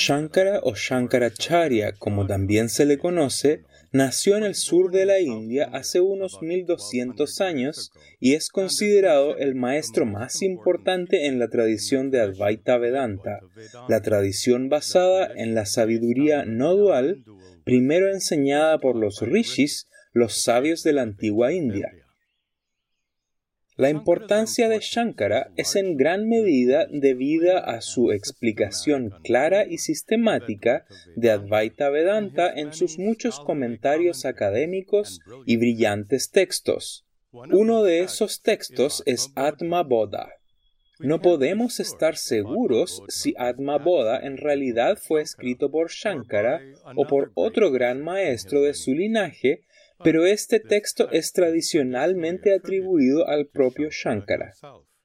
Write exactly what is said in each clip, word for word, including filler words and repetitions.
Shankara o Shankaracharya, como también se le conoce, nació en el sur de la India hace unos mil doscientos años y es considerado el maestro más importante en la tradición de Advaita Vedanta, la tradición basada en la sabiduría no dual, primero enseñada por los rishis, los sabios de la antigua India. La importancia de Shankara es en gran medida debida a su explicación clara y sistemática de Advaita Vedanta en sus muchos comentarios académicos y brillantes textos. Uno de esos textos es Atma Bodha. No podemos estar seguros si Atma Bodha en realidad fue escrito por Shankara o por otro gran maestro de su linaje, pero este texto es tradicionalmente atribuido al propio Shankara.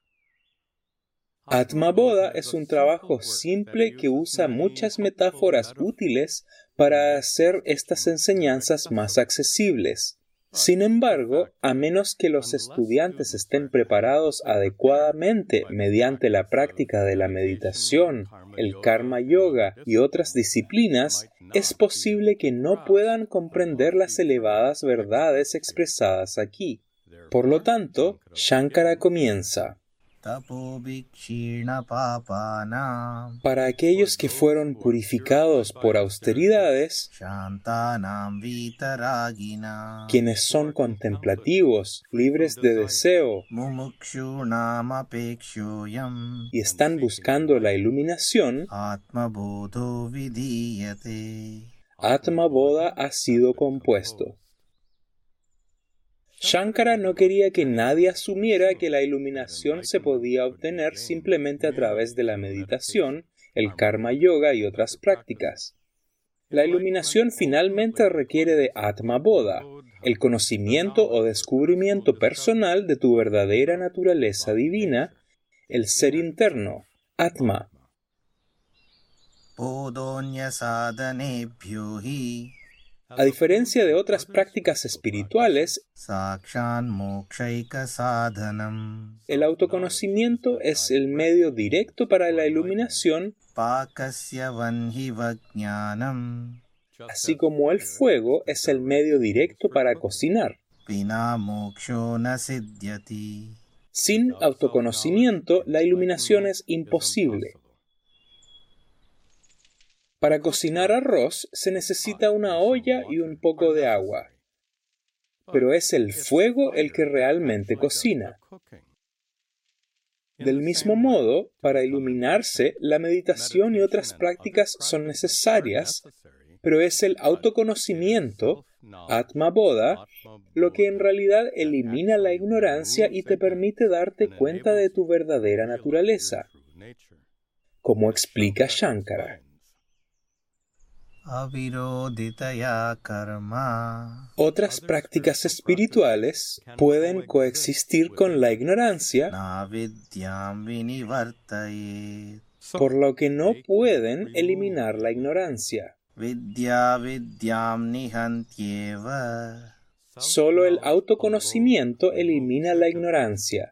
Atma Bodha es un trabajo simple que usa muchas metáforas útiles para hacer estas enseñanzas más accesibles. Sin embargo, a menos que los estudiantes estén preparados adecuadamente mediante la práctica de la meditación, el karma yoga y otras disciplinas, es posible que no puedan comprender las elevadas verdades expresadas aquí. Por lo tanto, Shankara comienza: para aquellos que fueron purificados por austeridades, quienes son contemplativos, libres de deseo y están buscando la iluminación, Atma Bodha ha sido compuesto. Shankara no quería que nadie asumiera que la iluminación se podía obtener simplemente a través de la meditación, el karma yoga y otras prácticas. La iluminación finalmente requiere de Atma Bodha, el conocimiento o descubrimiento personal de tu verdadera naturaleza divina, el ser interno, Atma. A diferencia de otras prácticas espirituales, el autoconocimiento es el medio directo para la iluminación, así como el fuego es el medio directo para cocinar. Sin autoconocimiento, la iluminación es imposible. Para cocinar arroz se necesita una olla y un poco de agua, pero es el fuego el que realmente cocina. Del mismo modo, para iluminarse, la meditación y otras prácticas son necesarias, pero es el autoconocimiento, Atma Bodha, lo que en realidad elimina la ignorancia y te permite darte cuenta de tu verdadera naturaleza, como explica Shankara. Otras prácticas espirituales pueden coexistir con la ignorancia, por lo que no pueden eliminar la ignorancia. Solo el autoconocimiento elimina la ignorancia,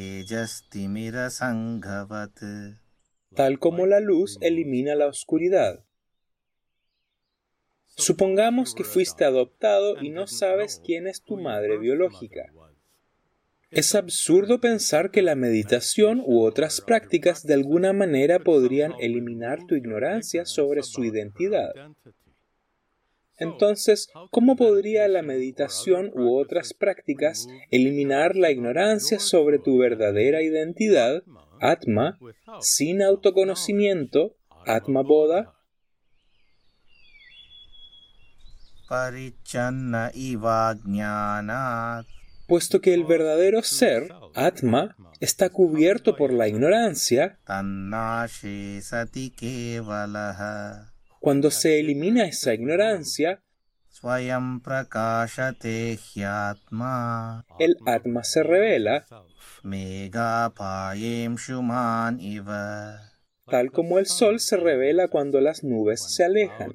tal como la luz elimina la oscuridad. Supongamos que fuiste adoptado y no sabes quién es tu madre biológica. Es absurdo pensar que la meditación u otras prácticas de alguna manera podrían eliminar tu ignorancia sobre su identidad. Entonces, ¿cómo podría la meditación u otras prácticas eliminar la ignorancia sobre tu verdadera identidad, Atma, sin autoconocimiento, Atma Bodha? Puesto que el verdadero ser, Atma, está cubierto por la ignorancia, cuando se elimina esa ignorancia, el Atma se revela, tal como el sol se revela cuando las nubes se alejan.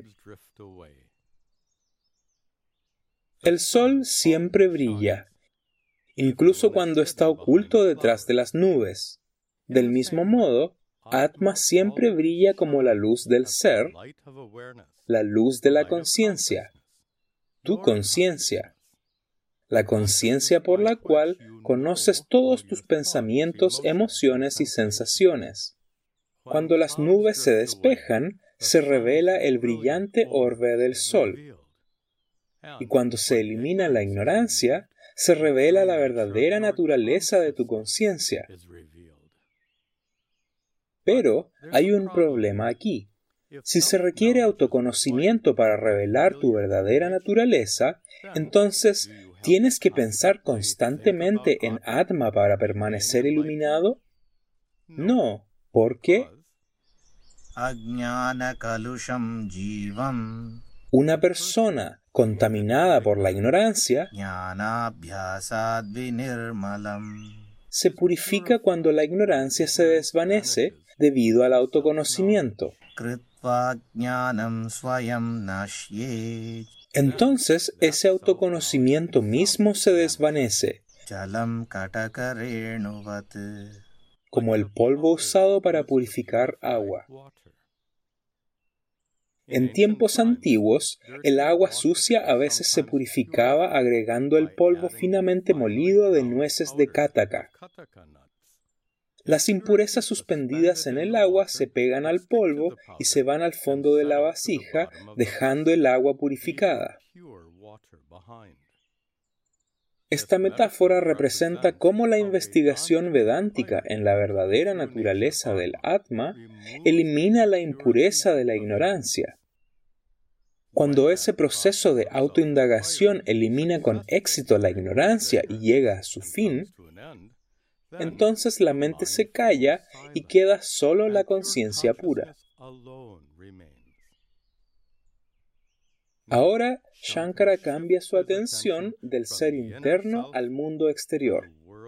El sol siempre brilla, incluso cuando está oculto detrás de las nubes. Del mismo modo, Atma siempre brilla como la luz del ser, la luz de la conciencia, tu conciencia, la conciencia por la cual conoces todos tus pensamientos, emociones y sensaciones. Cuando las nubes se despejan, se revela el brillante orbe del sol. Y cuando se elimina la ignorancia, se revela la verdadera naturaleza de tu conciencia. Pero hay un problema aquí. Si se requiere autoconocimiento para revelar tu verdadera naturaleza, entonces, ¿tienes que pensar constantemente en Atma para permanecer iluminado? No. ¿Por qué? Una persona contaminada por la ignorancia se purifica cuando la ignorancia se desvanece debido al autoconocimiento. Entonces ese autoconocimiento mismo se desvanece, como el polvo usado para purificar agua. En tiempos antiguos, el agua sucia a veces se purificaba agregando el polvo finamente molido de nueces de Kataka. Las impurezas suspendidas en el agua se pegan al polvo y se van al fondo de la vasija, dejando el agua purificada. Esta metáfora representa cómo la investigación vedántica en la verdadera naturaleza del Atma elimina la impureza de la ignorancia. Cuando ese proceso de autoindagación elimina con éxito la ignorancia y llega a su fin, entonces la mente se calla y queda solo la conciencia pura. Ahora, Shankara cambia su atención del ser interno al mundo exterior.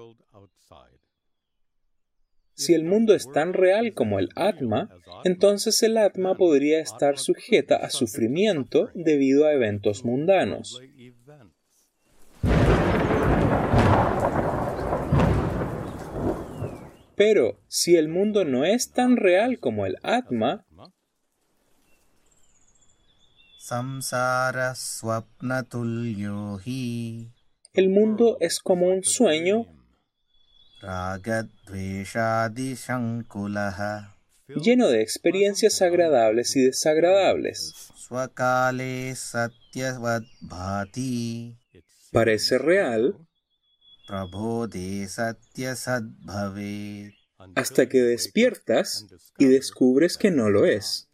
Si el mundo es tan real como el Atma, entonces el Atma podría estar sujeta a sufrimiento debido a eventos mundanos. Pero si el mundo no es tan real como el Atma, el mundo es como un sueño lleno de experiencias agradables y desagradables. Parece real hasta que despiertas y descubres que no lo es.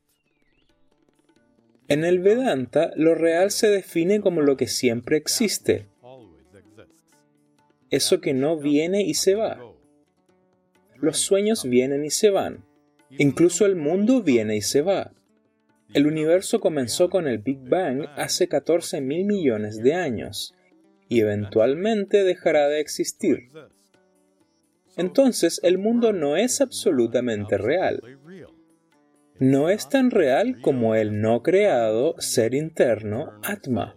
En el Vedanta, lo real se define como lo que siempre existe, eso que no viene y se va. Los sueños vienen y se van. Incluso el mundo viene y se va. El universo comenzó con el Big Bang hace catorce mil millones de años y eventualmente dejará de existir. Entonces, el mundo no es absolutamente real. No es tan real como el no creado ser interno Atma.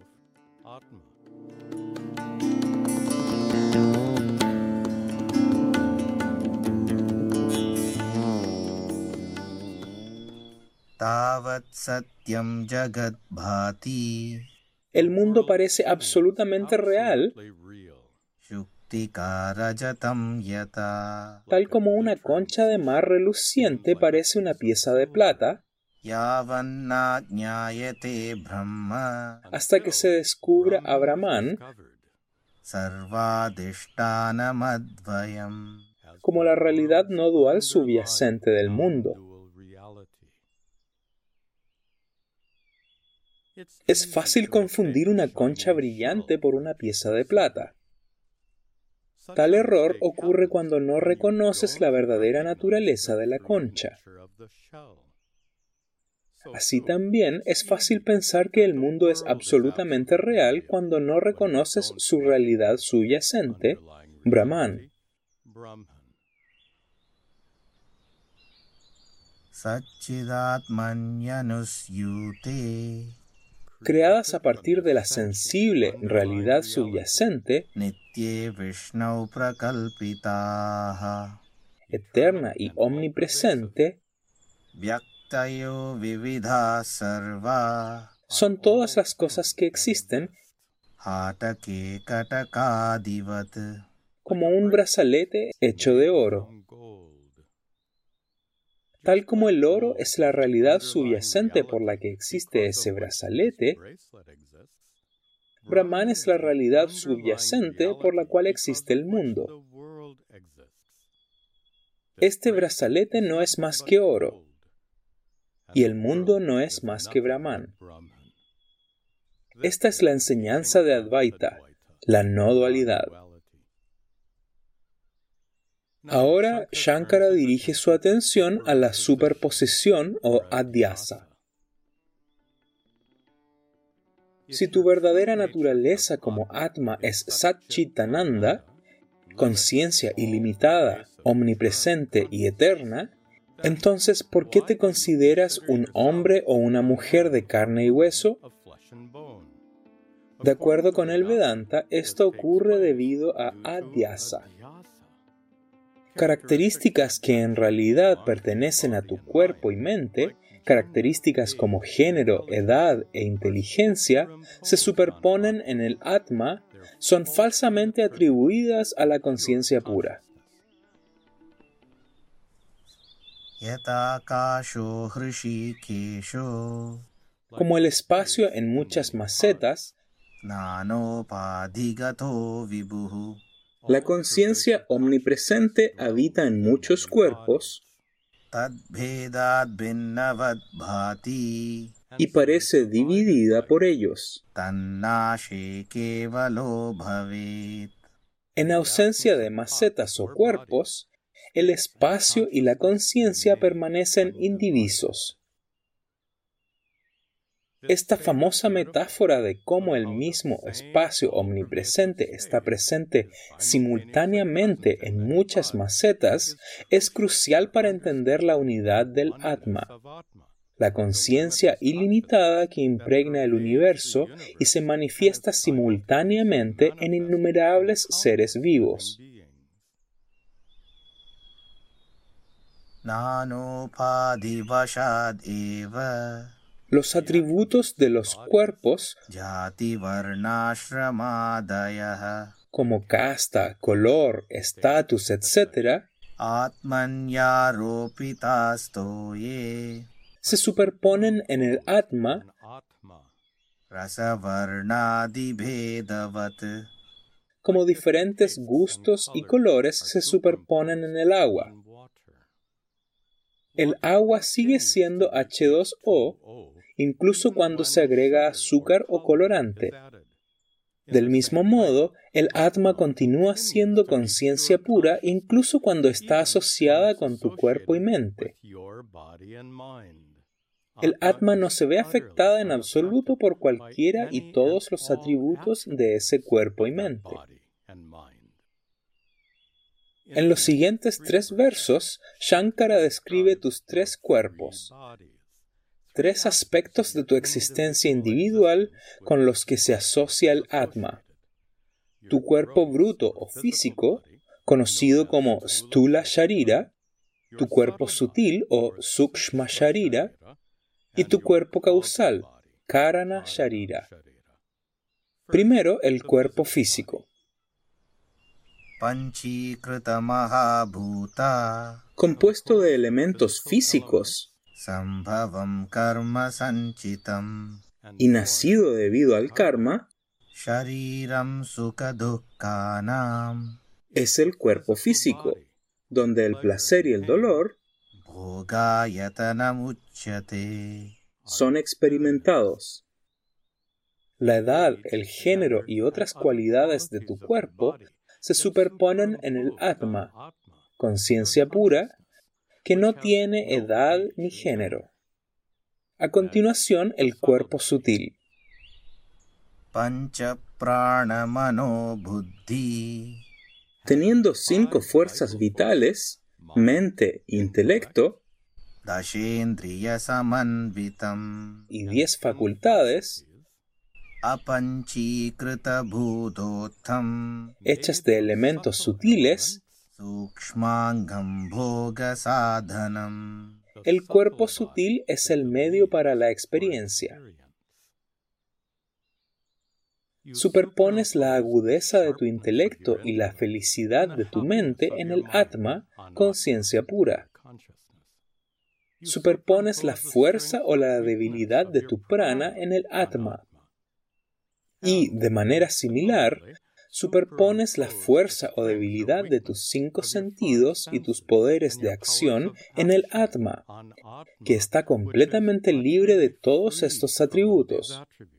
El mundo parece absolutamente real, tal como una concha de mar reluciente parece una pieza de plata, hasta que se descubra a Brahman como la realidad no dual subyacente del mundo. Es fácil confundir una concha brillante por una pieza de plata. Tal error ocurre cuando no reconoces la verdadera naturaleza de la concha. Así también es fácil pensar que el mundo es absolutamente real cuando no reconoces su realidad subyacente, Brahman. Creadas a partir de la sensible realidad subyacente, eterna y omnipresente, vyaktayo vividha sarva, son todas las cosas que existen, hatake katakadivat, como un brazalete hecho de oro. Tal como el oro es la realidad subyacente por la que existe ese brazalete, Brahman es la realidad subyacente por la cual existe el mundo. Este brazalete no es más que oro, y el mundo no es más que Brahman. Esta es la enseñanza de Advaita, la no dualidad. Ahora, Shankara dirige su atención a la superposición o adhyasa. Si tu verdadera naturaleza como Atma es Satchitananda, conciencia ilimitada, omnipresente y eterna, entonces, ¿por qué te consideras un hombre o una mujer de carne y hueso? De acuerdo con el Vedanta, esto ocurre debido a adhyasa. Características que en realidad pertenecen a tu cuerpo y mente, características como género, edad e inteligencia, se superponen en el Atma, son falsamente atribuidas a la conciencia pura. Como el espacio en muchas macetas, la conciencia omnipresente habita en muchos cuerpos y parece dividida por ellos. En ausencia de macetas o cuerpos, el espacio y la conciencia permanecen indivisos. Esta famosa metáfora de cómo el mismo espacio omnipresente está presente simultáneamente en muchas macetas es crucial para entender la unidad del Atma, la conciencia ilimitada que impregna el universo y se manifiesta simultáneamente en innumerables seres vivos. Los atributos de los cuerpos, como casta, color, estatus, etcétera, se superponen en el Atma como diferentes gustos y colores se superponen en el agua. El agua sigue siendo hache dos o incluso cuando se agrega azúcar o colorante. Del mismo modo, el Atma continúa siendo conciencia pura incluso cuando está asociada con tu cuerpo y mente. El Atma no se ve afectada en absoluto por cualquiera y todos los atributos de ese cuerpo y mente. En los siguientes tres versos, Shankara describe tus tres cuerpos, tres aspectos de tu existencia individual con los que se asocia el Atma. Tu cuerpo bruto o físico, conocido como Stula Sharira, tu cuerpo sutil o Sukshma Sharira, y tu cuerpo causal, Karana Sharira. Primero, el cuerpo físico. Compuesto de elementos físicos y nacido debido al karma, es el cuerpo físico, donde el placer y el dolor son experimentados. La edad, el género y otras cualidades de tu cuerpo se superponen en el Atma, conciencia pura, que no tiene edad ni género. A continuación, el cuerpo sutil. Teniendo cinco fuerzas vitales, mente, intelecto, y diez facultades, hechas de elementos sutiles, Sukshmangam bhoga sadhanam. El cuerpo sutil es el medio para la experiencia. Superpones la agudeza de tu intelecto y la felicidad de tu mente en el Atma, conciencia pura. Superpones la fuerza o la debilidad de tu prana en el Atma. Y, de manera similar, superpones la fuerza o debilidad de tus cinco sentidos y tus poderes de acción en el Atma, que está completamente libre de todos estos atributos.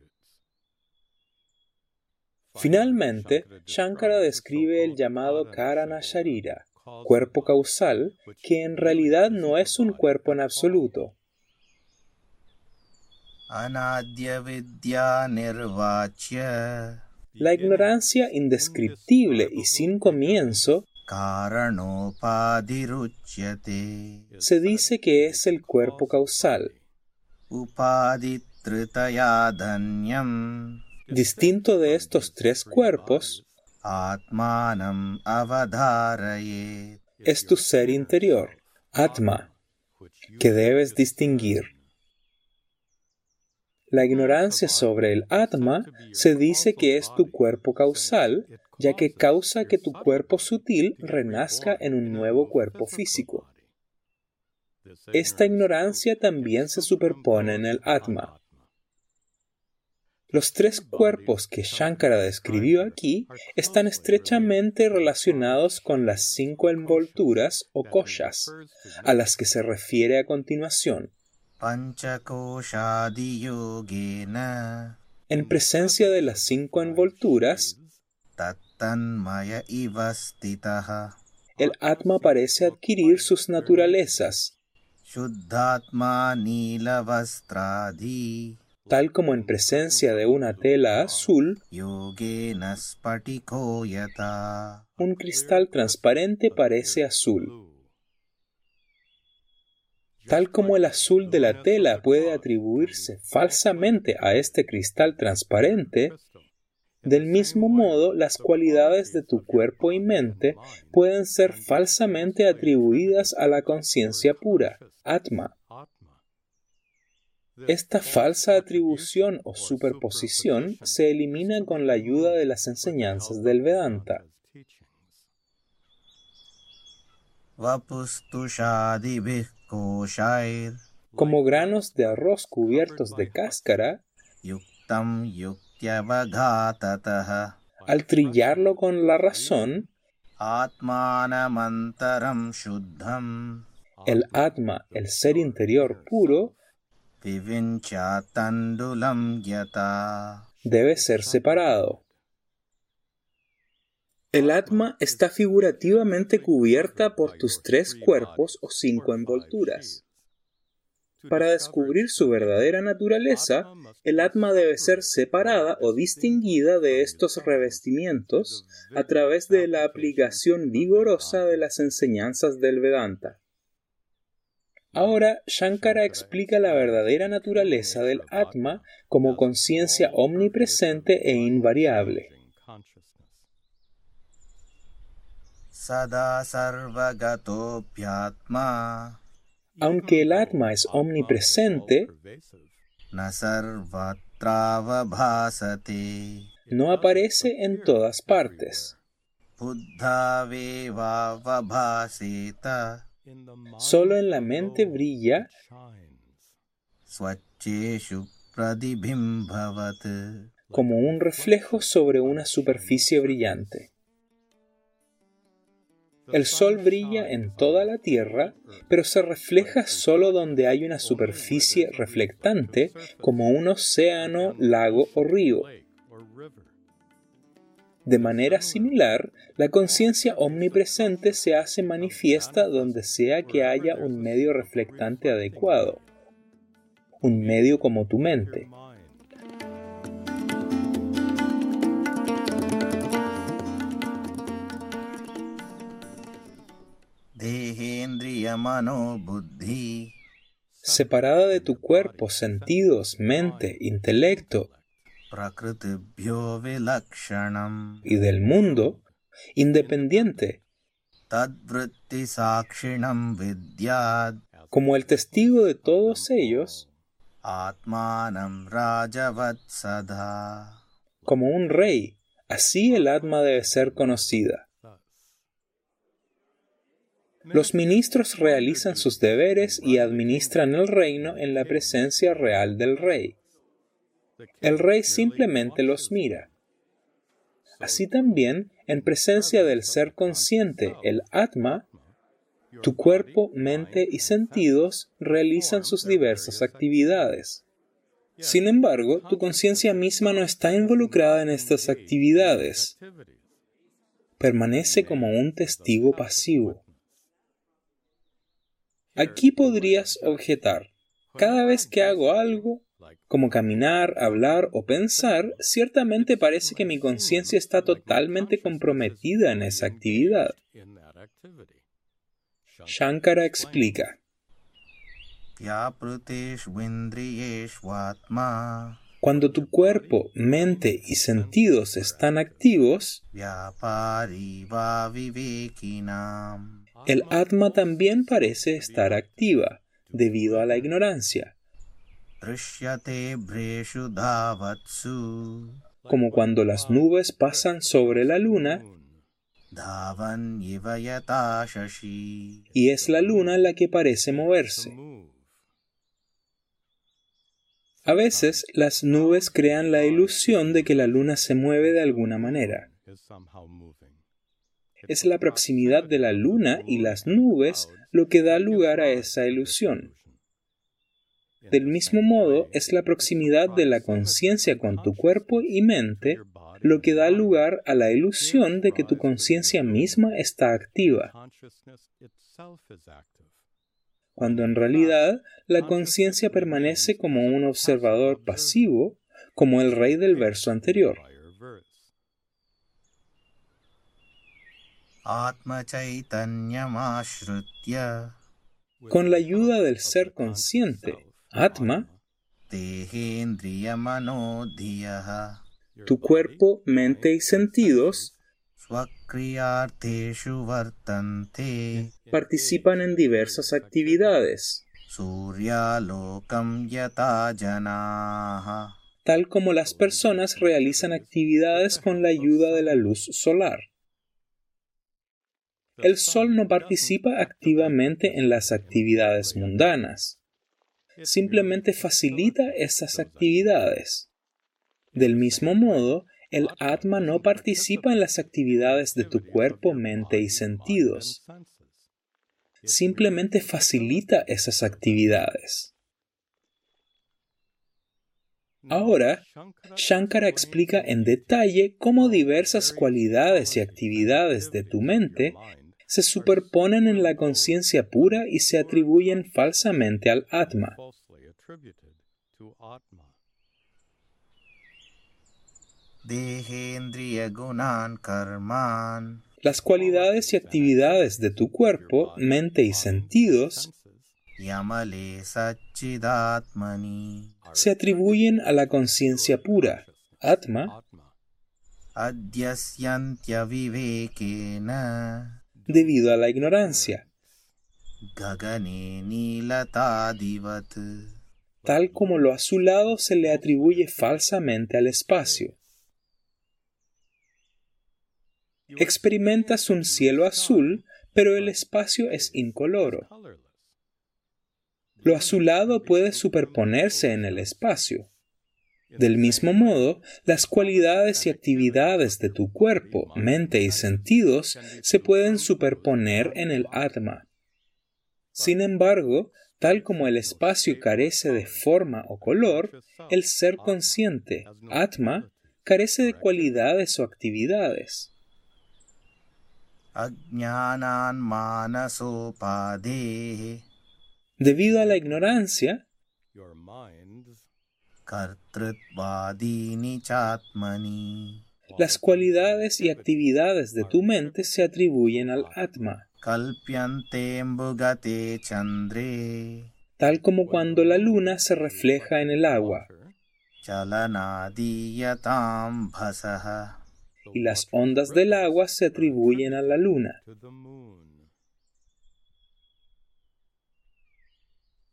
Finalmente, Shankara describe el llamado Karana Sharira, cuerpo causal, que en realidad no es un cuerpo en absoluto. Anadya vidya nirvachya. La ignorancia indescriptible y sin comienzo Karanopadiruchyate. se dice que es el cuerpo causal, Upaditritaya dhanyam. distinto de estos tres cuerpos. Atmanam avadharayet. Es tu ser interior, Atma, que debes distinguir. La ignorancia sobre el Atma se dice que es tu cuerpo causal, ya que causa que tu cuerpo sutil renazca en un nuevo cuerpo físico. Esta ignorancia también se superpone en el Atma. Los tres cuerpos que Shankara describió aquí están estrechamente relacionados con las cinco envolturas o koshas, a las que se refiere a continuación. Panchakoshadiyogena. En presencia de las cinco envolturas, Tattanmaya ivastitaha. el Atma parece adquirir sus naturalezas, Shuddhatma nilavastradi. tal como en presencia de una tela azul, Yogena spatiko yata. un cristal transparente parece azul. Tal como el azul de la tela puede atribuirse falsamente a este cristal transparente, del mismo modo las cualidades de tu cuerpo y mente pueden ser falsamente atribuidas a la conciencia pura, Atma. Esta falsa atribución o superposición se elimina con la ayuda de las enseñanzas del Vedanta. Vapustushadibhih koshair. Como granos de arroz cubiertos de cáscara, Yuktam yuktyabaghātataha. al trillarlo con la razón, Atmanamantaram shuddham. el Atma, el ser interior puro, Vivinchatandulam yata. debe ser separado. El Atma está figurativamente cubierta por tus tres cuerpos o cinco envolturas. Para descubrir su verdadera naturaleza, el Atma debe ser separada o distinguida de estos revestimientos a través de la aplicación vigorosa de las enseñanzas del Vedanta. Ahora, Shankara explica la verdadera naturaleza del Atma como conciencia omnipresente e invariable. Sada sarvagatopyatma. Aunque el Atma es omnipresente, Na sarvatra bhasate. no aparece en todas partes. Buddha veva vabhaseta. Solo en la mente brilla Swacheshu pradibhimbhavat. como un reflejo sobre una superficie brillante. El sol brilla en toda la tierra, pero se refleja solo donde hay una superficie reflectante, como un océano, lago o río. De manera similar, la conciencia omnipresente se hace manifiesta donde sea que haya un medio reflectante adecuado, un medio como tu mente. Dehendriya mano buddhi. Separada de tu cuerpo, sentidos, mente, intelecto Prakritibhyo vilakshanam. y del mundo, independiente, tadvritti sakshinam vidyad Como el testigo de todos ellos, atmanam rajavat sadha. como un rey, así el Atma debe ser conocida. Los ministros realizan sus deberes y administran el reino en la presencia real del rey. El rey simplemente los mira. Así también, en presencia del ser consciente, el Atma, tu cuerpo, mente y sentidos realizan sus diversas actividades. Sin embargo, tu conciencia misma no está involucrada en estas actividades. Permanece como un testigo pasivo. Aquí podrías objetar: cada vez que hago algo, como caminar, hablar o pensar, ciertamente parece que mi conciencia está totalmente comprometida en esa actividad. Shankara explica: cuando tu cuerpo, mente y sentidos están activos, el Atma también parece estar activa, debido a la ignorancia. Como cuando las nubes pasan sobre la luna, y es la luna la que parece moverse. A veces, las nubes crean la ilusión de que la luna se mueve de alguna manera. Es la proximidad de la luna y las nubes lo que da lugar a esa ilusión. Del mismo modo, es la proximidad de la conciencia con tu cuerpo y mente lo que da lugar a la ilusión de que tu conciencia misma está activa, cuando en realidad la conciencia permanece como un observador pasivo, como el rey del verso anterior. Con la ayuda del ser consciente, Atma, tu cuerpo, mente y sentidos participan en diversas actividades, tal como las personas realizan actividades con la ayuda de la luz solar. El sol no participa activamente en las actividades mundanas, simplemente facilita esas actividades. Del mismo modo, el Atma no participa en las actividades de tu cuerpo, mente y sentidos. Simplemente facilita esas actividades. Ahora, Shankara explica en detalle cómo diversas cualidades y actividades de tu mente se superponen en la conciencia pura y se atribuyen falsamente al Atma. Las cualidades y actividades de tu cuerpo, mente y sentidos se atribuyen a la conciencia pura, Atma, debido a la ignorancia, tal como lo azulado se le atribuye falsamente al espacio. Experimentas un cielo azul, pero el espacio es incoloro. Lo azulado puede superponerse en el espacio. Del mismo modo, las cualidades y actividades de tu cuerpo, mente y sentidos se pueden superponer en el Atma. Sin embargo, tal como el espacio carece de forma o color, el ser consciente, Atma, carece de cualidades o actividades. Debido a la ignorancia, las cualidades y actividades de tu mente se atribuyen al Atma, tal como cuando la luna se refleja en el agua y las ondas del agua se atribuyen a la luna.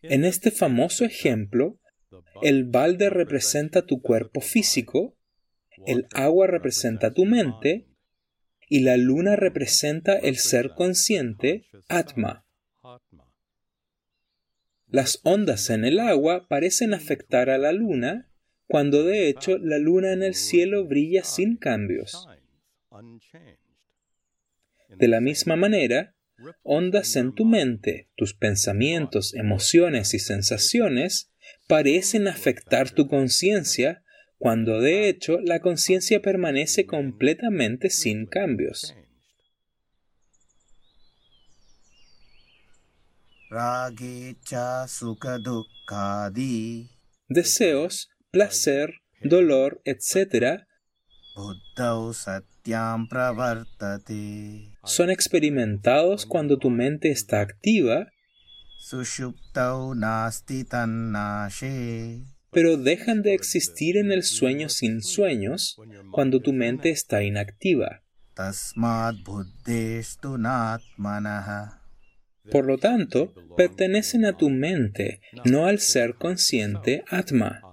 En este famoso ejemplo, el balde representa tu cuerpo físico, el agua representa tu mente y la luna representa el ser consciente, Atma. Las ondas en el agua parecen afectar a la luna, cuando de hecho la luna en el cielo brilla sin cambios. De la misma manera, ondas en tu mente, tus pensamientos, emociones y sensaciones parecen afectar tu conciencia, cuando de hecho la conciencia permanece completamente sin cambios. Deseos, placer, dolor, etcétera son experimentados cuando tu mente está activa, pero dejan de existir en el sueño sin sueños cuando tu mente está inactiva. Por lo tanto, pertenecen a tu mente, no al ser consciente Atma.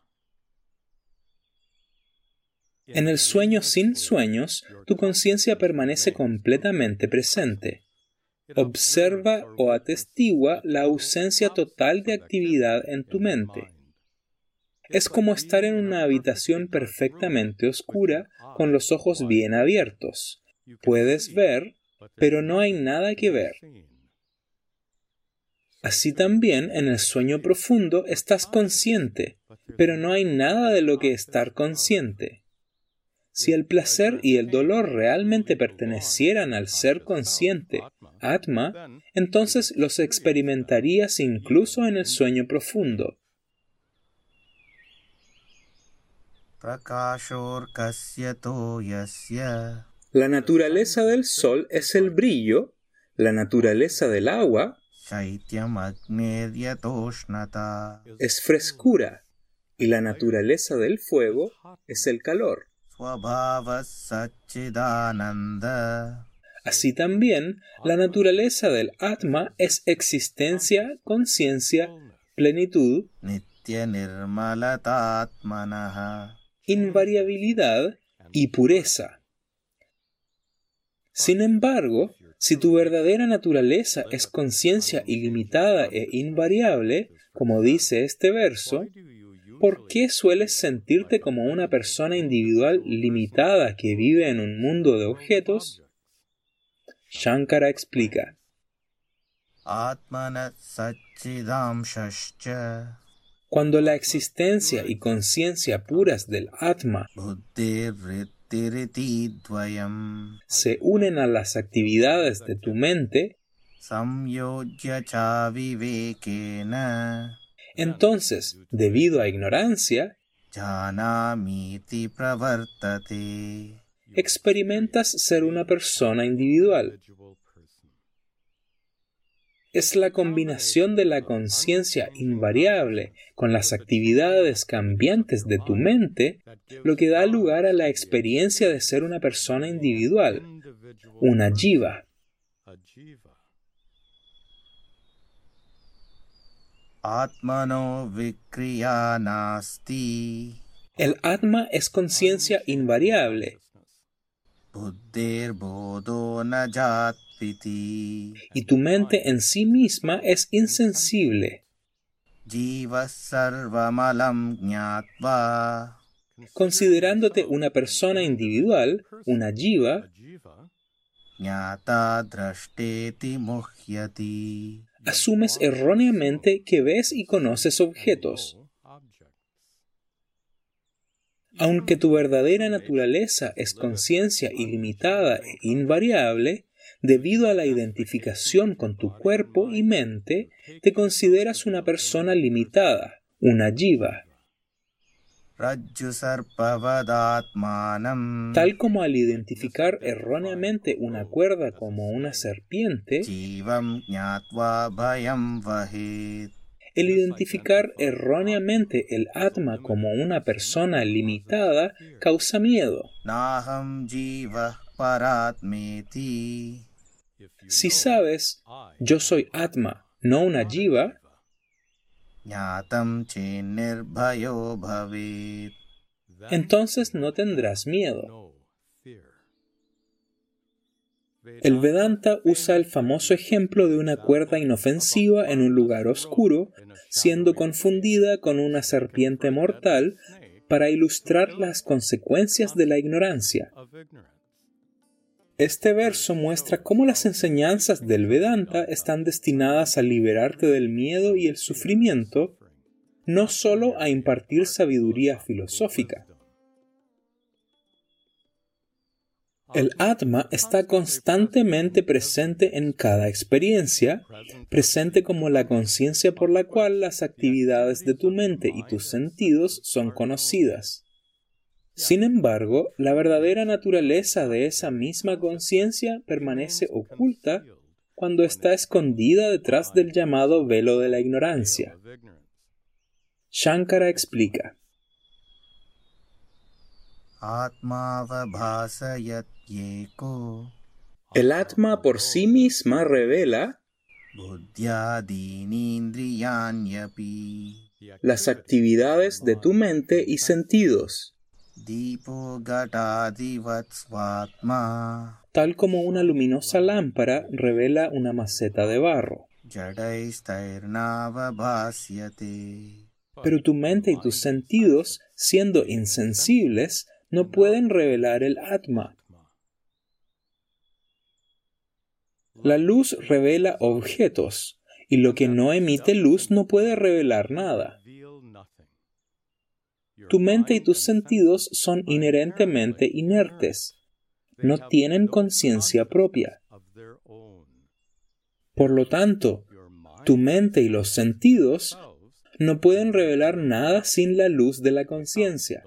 En el sueño sin sueños, tu conciencia permanece completamente presente. Observa o atestigua la ausencia total de actividad en tu mente. Es como estar en una habitación perfectamente oscura con los ojos bien abiertos. Puedes ver, pero no hay nada que ver. Así también, en el sueño profundo estás consciente, pero no hay nada de lo que estar consciente. Si el placer y el dolor realmente pertenecieran al ser consciente, Atma, entonces los experimentarías incluso en el sueño profundo. La naturaleza del sol es el brillo, la naturaleza del agua es frescura y la naturaleza del fuego es el calor. Así también, la naturaleza del Atma es existencia, conciencia, plenitud, invariabilidad y pureza. Sin embargo, si tu verdadera naturaleza es conciencia ilimitada e invariable, como dice este verso, ¿por qué sueles sentirte como una persona individual limitada que vive en un mundo de objetos? Shankara explica: cuando la existencia y conciencia puras del Atma se unen a las actividades de tu mente, entonces, debido a ignorancia, experimentas ser una persona individual. Es la combinación de la conciencia invariable con las actividades cambiantes de tu mente lo que da lugar a la experiencia de ser una persona individual, una jiva. El Atma es conciencia invariable. Y tu mente en sí misma es insensible. Considerándote una persona individual, una jiva, asumes erróneamente que ves y conoces objetos. Aunque tu verdadera naturaleza es conciencia ilimitada e invariable, debido a la identificación con tu cuerpo y mente, te consideras una persona limitada, una jiva. Tal como al identificar erróneamente una cuerda como una serpiente, el identificar erróneamente el Atma como una persona limitada causa miedo. Si sabes, yo soy Atma, no una jiva, Jnatam chennirbhayo bhavet. Entonces no tendrás miedo. El Vedanta usa el famoso ejemplo de una cuerda inofensiva en un lugar oscuro, siendo confundida con una serpiente mortal, para ilustrar las consecuencias de la ignorancia. Este verso muestra cómo las enseñanzas del Vedanta están destinadas a liberarte del miedo y el sufrimiento, no solo a impartir sabiduría filosófica. El Atma está constantemente presente en cada experiencia, presente como la conciencia por la cual las actividades de tu mente y tus sentidos son conocidas. Sin embargo, la verdadera naturaleza de esa misma conciencia permanece oculta cuando está escondida detrás del llamado velo de la ignorancia. Shankara explica: Atmavabhasayat yeko el Atma por sí misma revela buddhyadinindriyanyapi las actividades de tu mente y sentidos, dipo gatadivat svatma tal como una luminosa lámpara revela una maceta de barro. jadaistairnavabhasyate. Pero tu mente y tus sentidos, siendo insensibles, no pueden revelar el Atma. La luz revela objetos, y lo que no emite luz no puede revelar nada. Tu mente y tus sentidos son inherentemente inertes, no tienen conciencia propia. Por lo tanto, tu mente y los sentidos no pueden revelar nada sin la luz de la conciencia.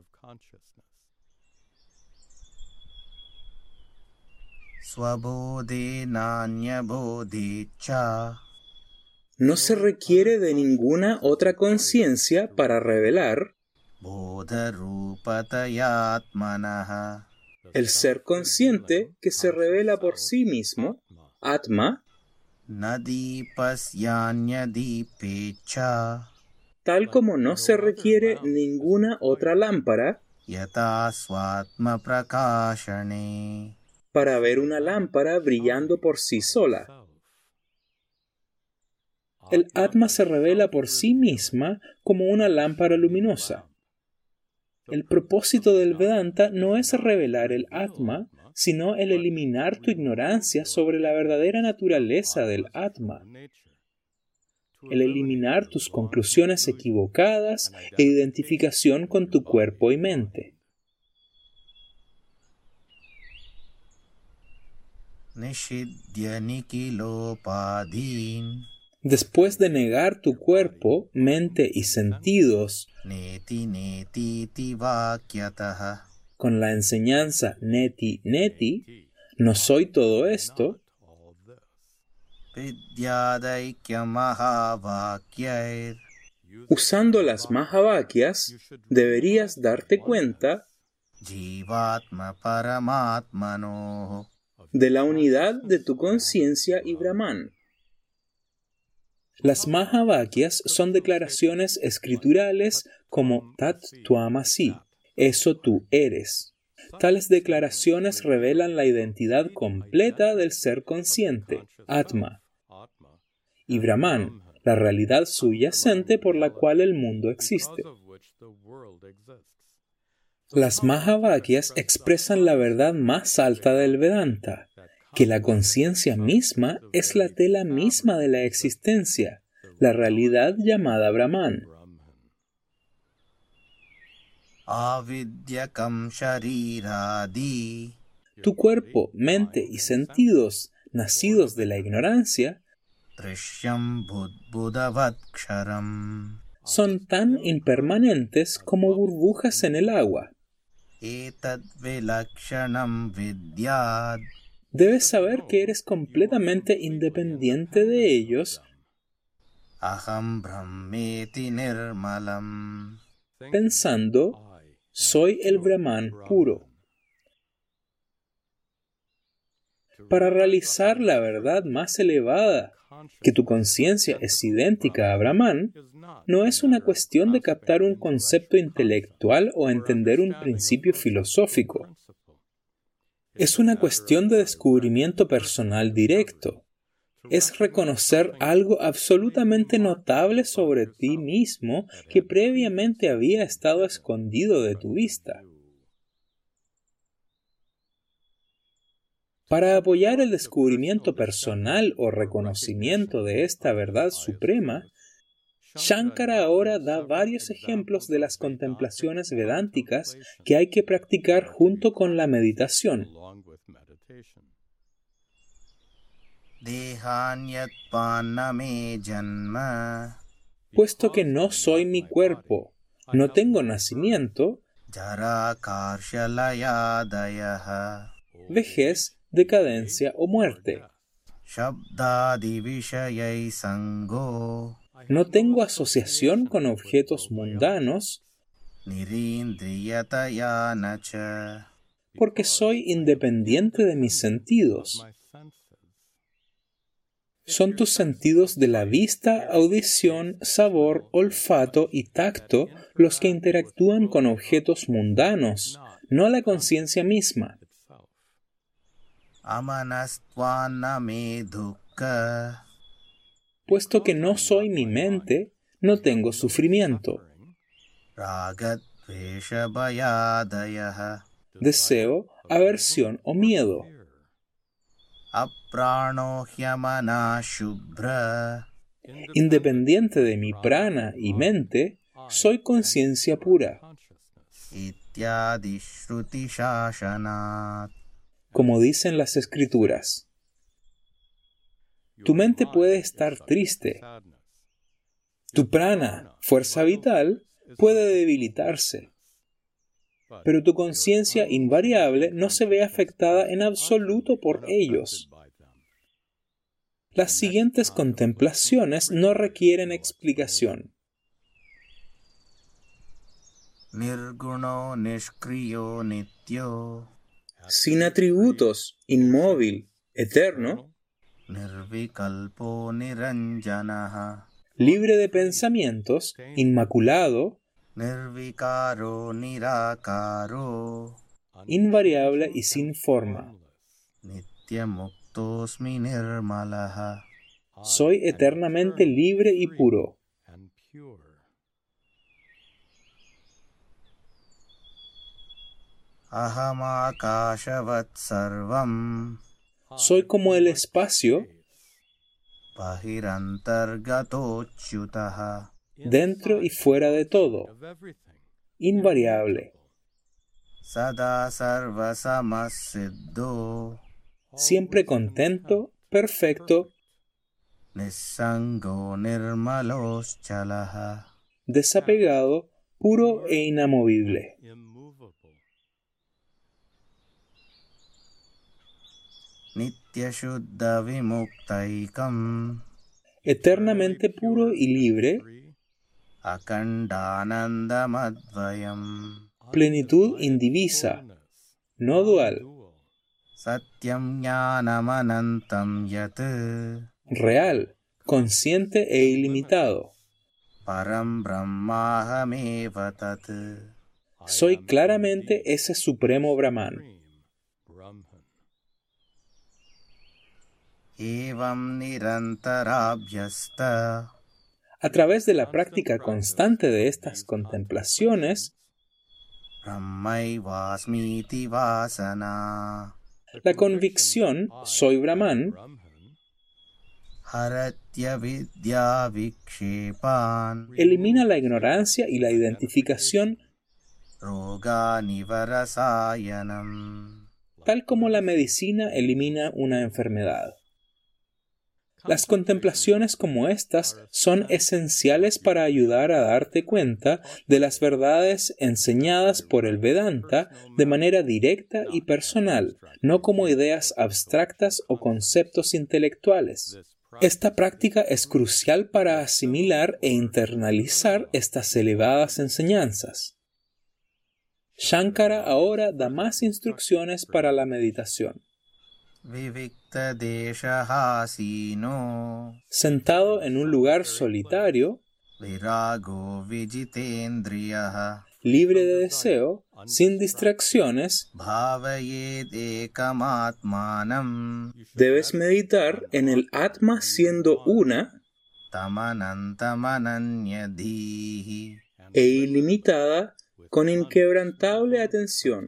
Swabodhenanyabodhecha. No se requiere de ninguna otra conciencia para revelar bodharupatayatmanaha. el ser consciente que se revela por sí mismo, Atma, Nadipasyanadipecha. tal como no se requiere ninguna otra lámpara Yata swatma prakashane. para ver una lámpara brillando por sí sola. El Atma se revela por sí misma como una lámpara luminosa. El propósito del Vedanta no es revelar el Atma, sino el eliminar tu ignorancia sobre la verdadera naturaleza del Atma, el eliminar tus conclusiones equivocadas e identificación con tu cuerpo y mente. Nishidya nikilopadhin. Después de negar tu cuerpo, mente y sentidos Neti neti tivakyataha. con la enseñanza neti neti, no soy todo esto, Vidyadaikyamahavakyair. usando las Mahavakyas, deberías darte cuenta Jivatma paramatmano. de la unidad de tu conciencia y Brahman. Las Mahavakyas son declaraciones escriturales como Tat Twamasi, eso tú eres. Tales declaraciones revelan la identidad completa del ser consciente, Atma, y Brahman, la realidad subyacente por la cual el mundo existe. Las Mahavakyas expresan la verdad más alta del Vedanta, que la conciencia misma es la tela misma de la existencia, la realidad llamada Brahman. Avidyakam shariradi. Tu cuerpo, mente y sentidos, nacidos de la ignorancia, Trishyam budbudavaksharam. son tan impermanentes como burbujas en el agua. Etad vilakshanam vidyad. Debes saber que eres completamente independiente de ellos, Aham brahmeti nirmalam. pensando, soy el Brahman puro. Para realizar la verdad más elevada, que tu conciencia es idéntica a Brahman, no es una cuestión de captar un concepto intelectual o entender un principio filosófico. Es una cuestión de descubrimiento personal directo. Es reconocer algo absolutamente notable sobre ti mismo que previamente había estado escondido de tu vista. Para apoyar el descubrimiento personal o reconocimiento de esta verdad suprema, Shankara ahora da varios ejemplos de las contemplaciones vedánticas que hay que practicar junto con la meditación. Puesto que no soy mi cuerpo, no tengo nacimiento, vejez, decadencia o muerte. No tengo asociación con objetos mundanos, porque soy independiente de mis sentidos. Son tus sentidos de la vista, audición, sabor, olfato y tacto los que interactúan con objetos mundanos, no la conciencia misma. Puesto que no soy mi mente, no tengo sufrimiento. Deseo, aversión o miedo. Independiente de mi prana y mente, soy conciencia pura. Como dicen las escrituras. Tu mente puede estar triste. Tu prana, fuerza vital, puede debilitarse. Pero tu conciencia invariable no se ve afectada en absoluto por ellos. Las siguientes contemplaciones no requieren explicación. Nirguno nishkriyo nityo. Sin atributos, inmóvil, eterno. Nirvikalpo niranjanaha. Libre de pensamientos, inmaculado. Nirvikaro nirakaro. Invariable y sin forma. Nityamuktosmi nirmalaha. Soy eternamente libre y puro. Ahamakashavat sarvam. Soy como el espacio. Bahirantargatochyutaha. Dentro y fuera de todo. Invariable. Sada sarva samasiddho. Siempre contento, perfecto. Nissango nirmaloschalaha. Desapegado, puro e inamovible. Nityashuddha vimuktaikam. Eternamente puro y libre. Akandānandamadvayam. Plenitud indivisa, no dual. Satyam jnanamanantam yat. Real, consciente e ilimitado. Param brahmahameva tat. Soy claramente ese supremo Brahman. Evam nirantarabhyasta. A través de la práctica constante de estas contemplaciones, Brahmaivasmiti vasana. la convicción, soy Brahman, Haratya vidya vikshepan. elimina la ignorancia y la identificación, Roga nivarasayanam. tal como la medicina elimina una enfermedad. Las contemplaciones como estas son esenciales para ayudar a darte cuenta de las verdades enseñadas por el Vedanta de manera directa y personal, no como ideas abstractas o conceptos intelectuales. Esta práctica es crucial para asimilar e internalizar estas elevadas enseñanzas. Shankara ahora da más instrucciones para la meditación. riktadeshahasino sentado en un lugar solitario, virago vijitendriyah libre de deseo, sin distracciones, bhavayed ekamatmanam debes meditar en el Atma siendo una tamanantamananyadhihi e ilimitada con inquebrantable atención.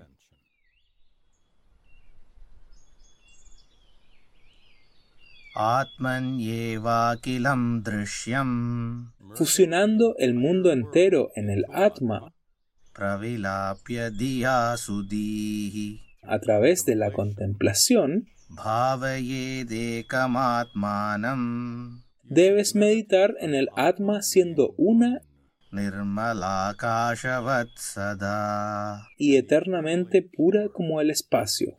atmanyevakilam drishyam Fusionando el mundo entero en el Atma pravilapya dhiya sudhihi a través de la contemplación, bhavayed ekamatmanam debes meditar en el Atma siendo una nirmalakashavat sada y eternamente pura como el espacio.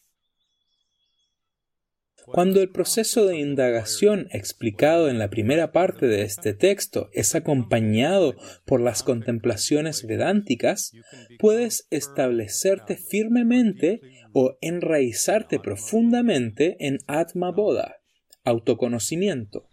Cuando el proceso de indagación explicado en la primera parte de este texto es acompañado por las contemplaciones vedánticas, puedes establecerte firmemente o enraizarte profundamente en Atma Bodha, autoconocimiento.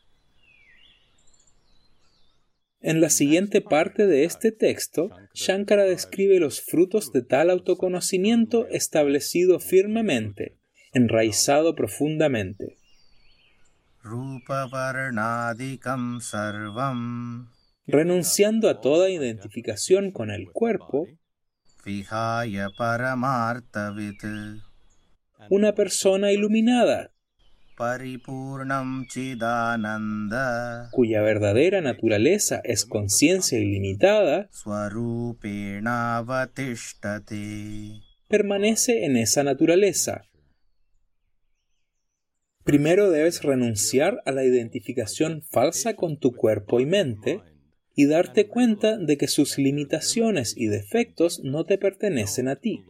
En la siguiente parte de este texto, Shankara describe los frutos de tal autoconocimiento establecido firmemente, enraizado profundamente. rupa varnadikam sarvam Renunciando a toda identificación con el cuerpo, vihaya paramartavit una persona iluminada, paripurnam chidananda cuya verdadera naturaleza es conciencia ilimitada, swarupena vatishtate. permanece en esa naturaleza. Primero debes renunciar a la identificación falsa con tu cuerpo y mente y darte cuenta de que sus limitaciones y defectos no te pertenecen a ti.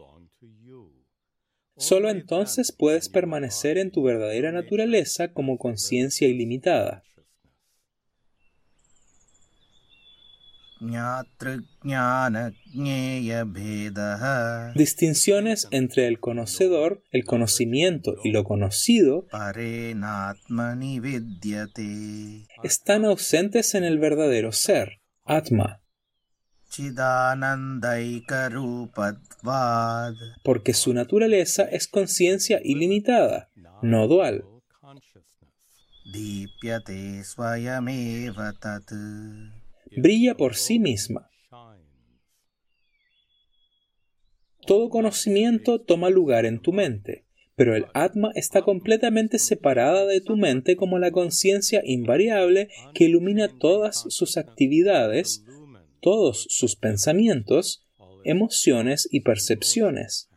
Solo entonces puedes permanecer en tu verdadera naturaleza como conciencia ilimitada. Jnatrijnana jñeya bhedaha Distinciones entre el conocedor, el conocimiento y lo conocido parenatmani vidyate están ausentes en el verdadero ser, Atma, chidanandaikarupadvad porque su naturaleza es conciencia ilimitada, no dual. dipyate swayameva tat Brilla por sí misma. Todo conocimiento toma lugar en tu mente, pero el Atma está completamente separada de tu mente como la conciencia invariable que ilumina todas sus actividades, todos sus pensamientos, emociones y percepciones.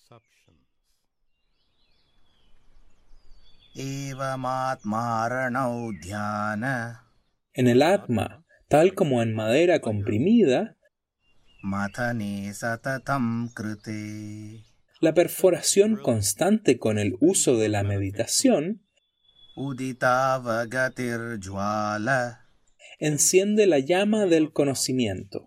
evamatmaranau dhyana En el Atma, tal como en madera comprimida, mathane satatam krite la perforación constante con el uso de la meditación uditavagatir jwala enciende la llama del conocimiento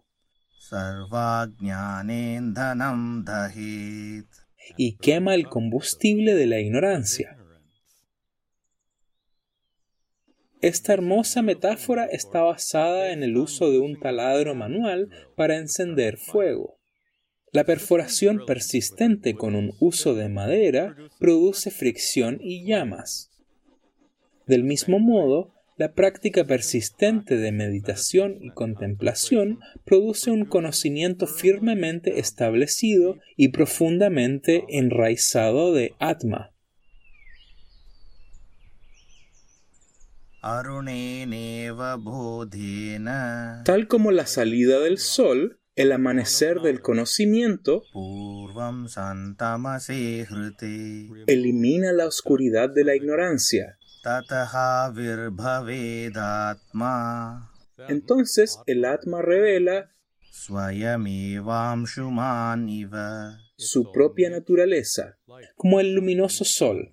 sarvajnanendhanam dahit y quema el combustible de la ignorancia. Esta hermosa metáfora está basada en el uso de un taladro manual para encender fuego. La perforación persistente con un uso de madera produce fricción y llamas. Del mismo modo, la práctica persistente de meditación y contemplación produce un conocimiento firmemente establecido y profundamente enraizado de Atma. aruneneva bodhena Tal como la salida del sol, el amanecer del conocimiento purvam santamase hrite elimina la oscuridad de la ignorancia. tataha virbhavedatma Entonces el Atma revela swayamevamshuman iva su propia naturaleza, como el luminoso sol.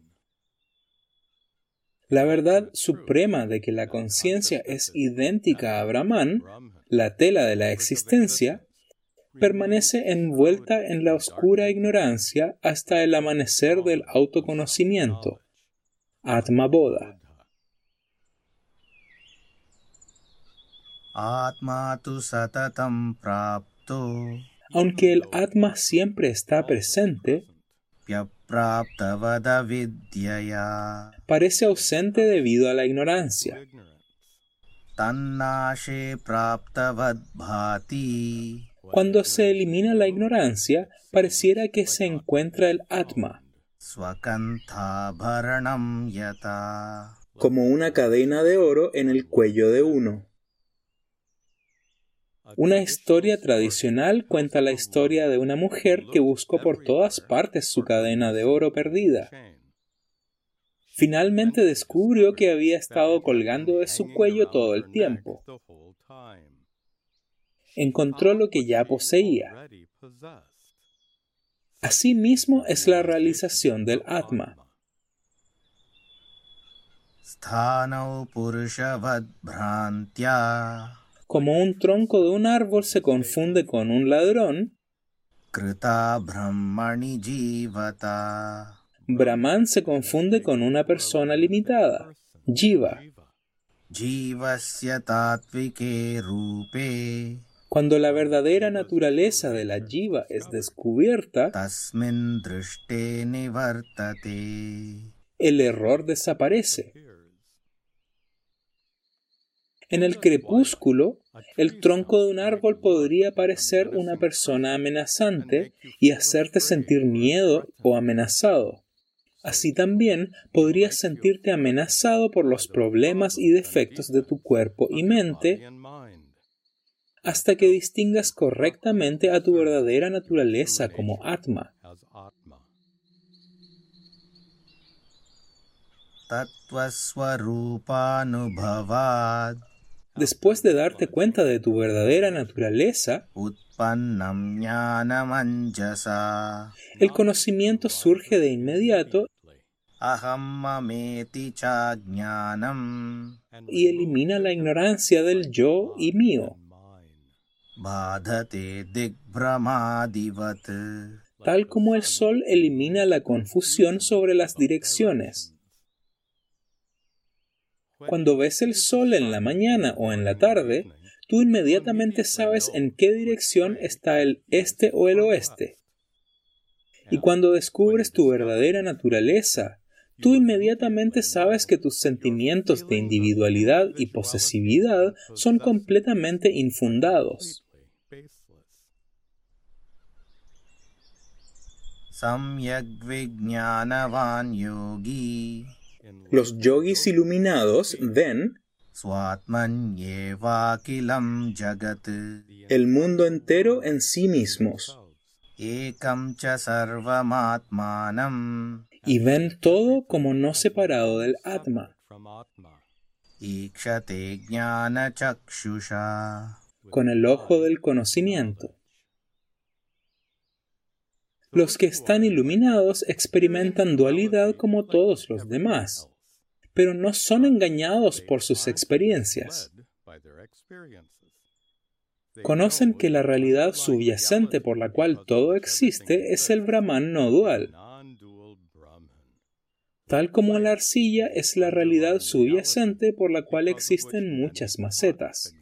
La verdad suprema de que la conciencia es idéntica a Brahman, la tela de la existencia, permanece envuelta en la oscura ignorancia hasta el amanecer del autoconocimiento. Atma Bodha. Atma tu satatam prapto Aunque el Atma siempre está presente, Pyapraptavada vidyaya parece ausente debido a la ignorancia. Tannashe praptavad bhati Cuando se elimina la ignorancia, pareciera que se encuentra el Atma, Swakantha bharanam yata como una cadena de oro en el cuello de uno. Una historia tradicional cuenta la historia de una mujer que buscó por todas partes su cadena de oro perdida. Finalmente descubrió que había estado colgando de su cuello todo el tiempo. Encontró lo que ya poseía. Así mismo es la realización del Atma. Sthanau purushavad bhrantya Como un tronco de un árbol se confunde con un ladrón, Krita brahmani jivata Brahman se confunde con una persona limitada, Jiva. Jivasya tatvike rupe Cuando la verdadera naturaleza de la Jiva es descubierta, Tasmin drishte nivartate el error desaparece. En el crepúsculo, el tronco de un árbol podría parecer una persona amenazante y hacerte sentir miedo o amenazado. Así también podrías sentirte amenazado por los problemas y defectos de tu cuerpo y mente hasta que distingas correctamente a tu verdadera naturaleza como Atma. Tattvaswarupānubhavad Después de darte cuenta de tu verdadera naturaleza, Utpannam jnanamanjasa el conocimiento surge de inmediato Aham mameti cha jnanam y elimina la ignorancia del yo y mío, Bhadate digbramadivat tal como el sol elimina la confusión sobre las direcciones. Cuando ves el sol en la mañana o en la tarde, tú inmediatamente sabes en qué dirección está el este o el oeste. Y cuando descubres tu verdadera naturaleza, tú inmediatamente sabes que tus sentimientos de individualidad y posesividad son completamente infundados. Samyak vijnanavan yogi Los yogis iluminados ven Swatman yevakilam jagat el mundo entero en sí mismos Ekam cha sarvamatmanam y ven todo como no separado del Atma, Ikshate jnana chakshusha con el ojo del conocimiento. Los que están iluminados experimentan dualidad como todos los demás, pero no son engañados por sus experiencias. Conocen que la realidad subyacente por la cual todo existe es el Brahman no dual, tal como la arcilla es la realidad subyacente por la cual existen muchas macetas.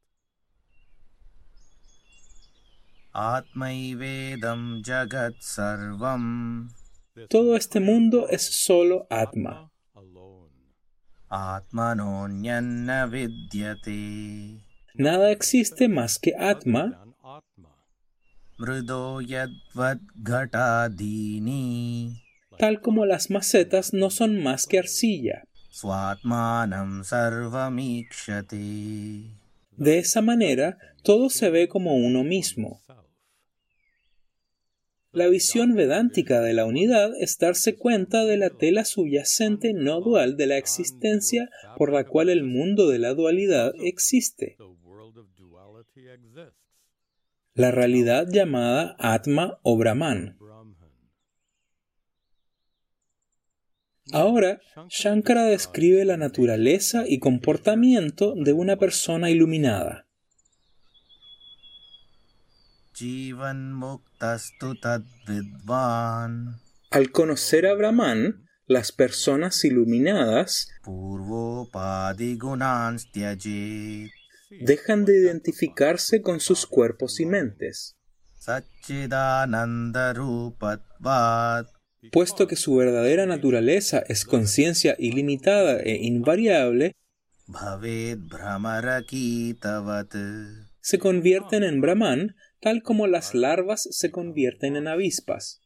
Atmaivedam jagat sarvam Todo este mundo es solo Atma. Atmanonyanna vidyate Nada existe más que Atma, Mrudo yadvad ghatadini tal como las macetas no son más que arcilla. Swatmanam sarvamikshate De esa manera, todo se ve como uno mismo. La visión vedántica de la unidad es darse cuenta de la tela subyacente no dual de la existencia por la cual el mundo de la dualidad existe. La realidad llamada Atma o Brahman. Ahora, Shankara describe la naturaleza y comportamiento de una persona iluminada. Jivan muktastu tad vidvan Al conocer a Brahman, Las personas iluminadas purvopadigunan tyajet dejan de identificarse con sus cuerpos y mentes, Satchidanandarupatvat puesto que su verdadera naturaleza es conciencia ilimitada e invariable. bhaved brahmarakitavat Se convierten en Brahman, tal como las larvas se convierten en avispas.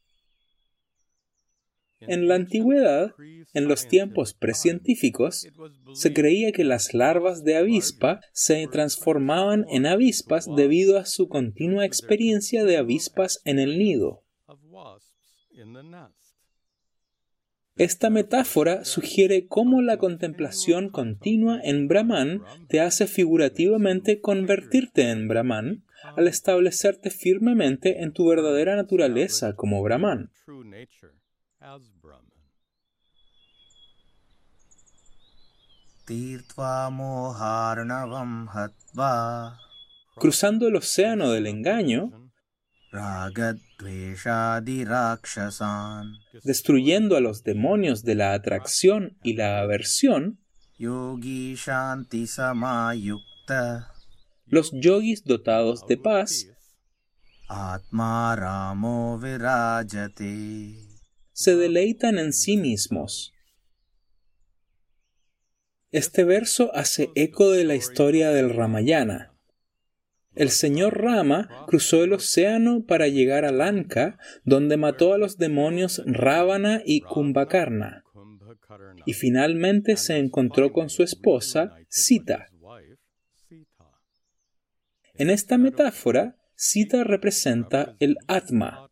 En la antigüedad, en los tiempos precientíficos, se creía que las larvas de avispa se transformaban en avispas debido a su continua experiencia de avispas en el nido. Esta metáfora sugiere cómo la contemplación continua en Brahman te hace figurativamente convertirte en Brahman al establecerte firmemente en tu verdadera naturaleza como Brahman. tirtva moharnavam hatva Cruzando el océano del engaño, ragadveshadi rakshasan destruyendo a los demonios de la atracción y la aversión, yogi shanti samayukta los yogis dotados de paz atma ramo virajate se deleitan en sí mismos. Este verso hace eco de la historia del Ramayana. El señor Rama cruzó el océano para llegar a Lanka, donde mató a los demonios Ravana y Kumbhakarna, y finalmente se encontró con su esposa, Sita. En esta metáfora, Sita representa el Atma.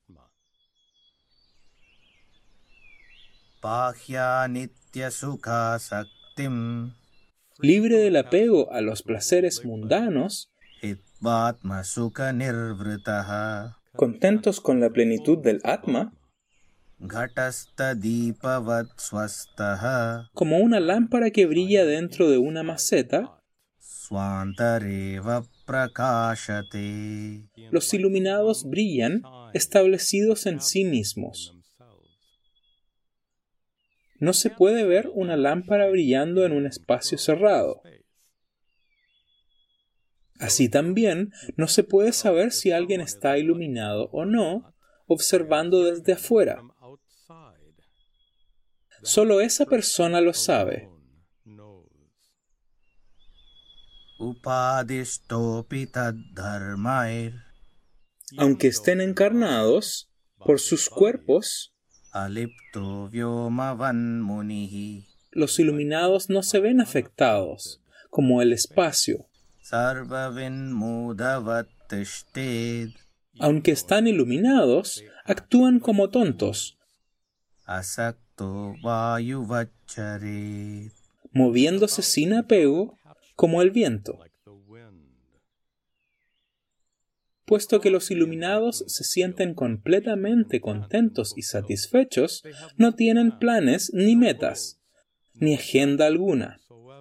pahya nitya sukha saktim Libre del apego a los placeres mundanos, hitvatma sukha nirvritaha contentos con la plenitud del Atma, ghatasta deepavat swastaha como una lámpara que brilla dentro de una maceta, swantareva prakashate los iluminados brillan establecidos en sí mismos. No se puede ver una lámpara brillando en un espacio cerrado. Así también, no se puede saber si alguien está iluminado o no, observando desde afuera. Solo esa persona lo sabe. upadishtopi tad dharmair Aunque estén encarnados, por sus cuerpos, alipto vyomavan munihi los iluminados no se ven afectados, como el espacio. sarvavin mudavat tishted Aunque están iluminados, actúan como tontos, asakto vayuvaccharet moviéndose sin apego como el viento. Puesto que los iluminados se sienten completamente contentos y satisfechos, no tienen planes ni metas, ni agenda alguna.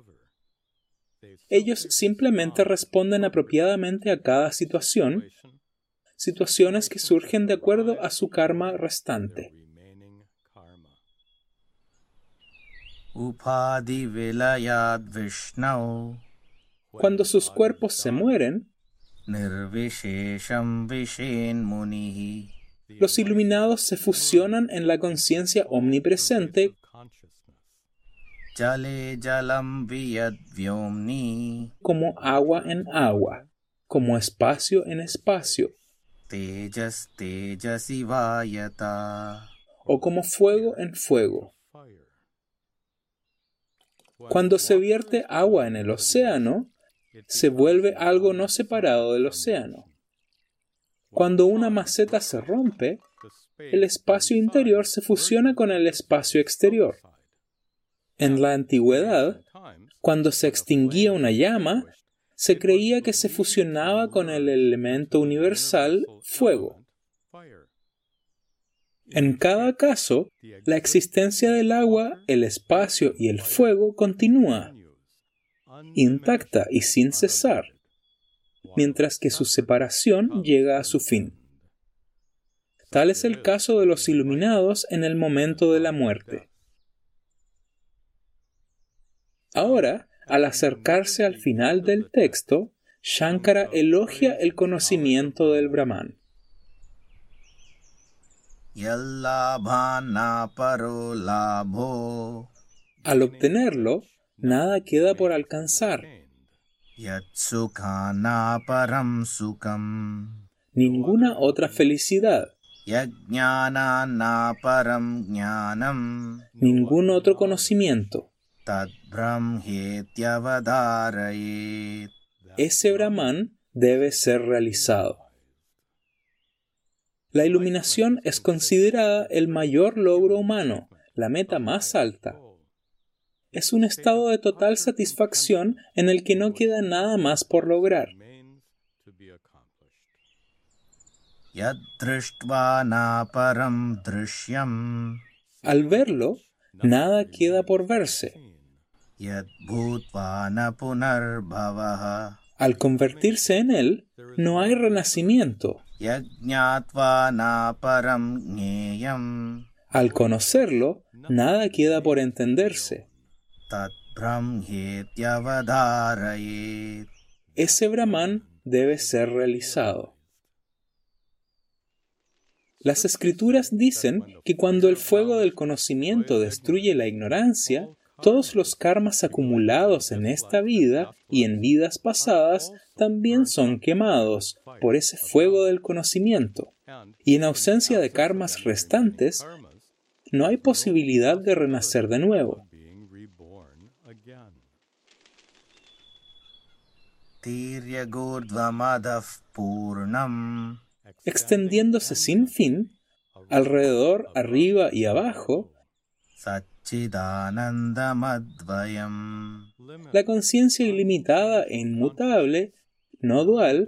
Ellos simplemente responden apropiadamente a cada situación, situaciones que surgen de acuerdo a su karma restante. upadi vilayad vishnau Cuando sus cuerpos se mueren, nirvishesham vishen munihi los iluminados se fusionan en la conciencia omnipresente jale jalam viyad vyomni como agua en agua, como espacio en espacio, tejas tejasi vayata o como fuego en fuego. Cuando se vierte agua en el océano, se vuelve algo no separado del océano. Cuando una maceta se rompe, el espacio interior se fusiona con el espacio exterior. En la antigüedad, cuando se extinguía una llama, se creía que se fusionaba con el elemento universal fuego. En cada caso, la existencia del agua, el espacio y el fuego continúa, intacta y sin cesar, mientras que su separación llega a su fin. Tal es el caso de los iluminados en el momento de la muerte. Ahora, al acercarse al final del texto, Shankara elogia el conocimiento del Brahman. Yallabhana paro labho Al obtenerlo, nada queda por alcanzar. Yatsukhana param sukam Ninguna otra felicidad, Yajnana param jnanam ningún otro conocimiento. Tad brahmhetyavadharayet. Ese Brahman debe ser realizado. La iluminación es considerada el mayor logro humano, la meta más alta. Es un estado de total satisfacción en el que no queda nada más por lograr. Yad drishtva na param drishyam Al verlo, nada queda por verse. Yad bhutva na punarbhavaha Al convertirse en él, no hay renacimiento. Yad jñātvā na param jñeyam Al conocerlo, nada queda por entenderse. Tat brahmhetyavadharayet. Ese Brahman debe ser realizado. Las escrituras dicen que cuando el fuego del conocimiento destruye la ignorancia, todos los karmas acumulados en esta vida y en vidas pasadas también son quemados por ese fuego del conocimiento. Y en ausencia de karmas restantes, no hay posibilidad de renacer de nuevo. Tiryagurdvamadav purnam Extendiéndose sin fin, alrededor, arriba y abajo, Satchidanandamadvayam la conciencia ilimitada e inmutable, no dual,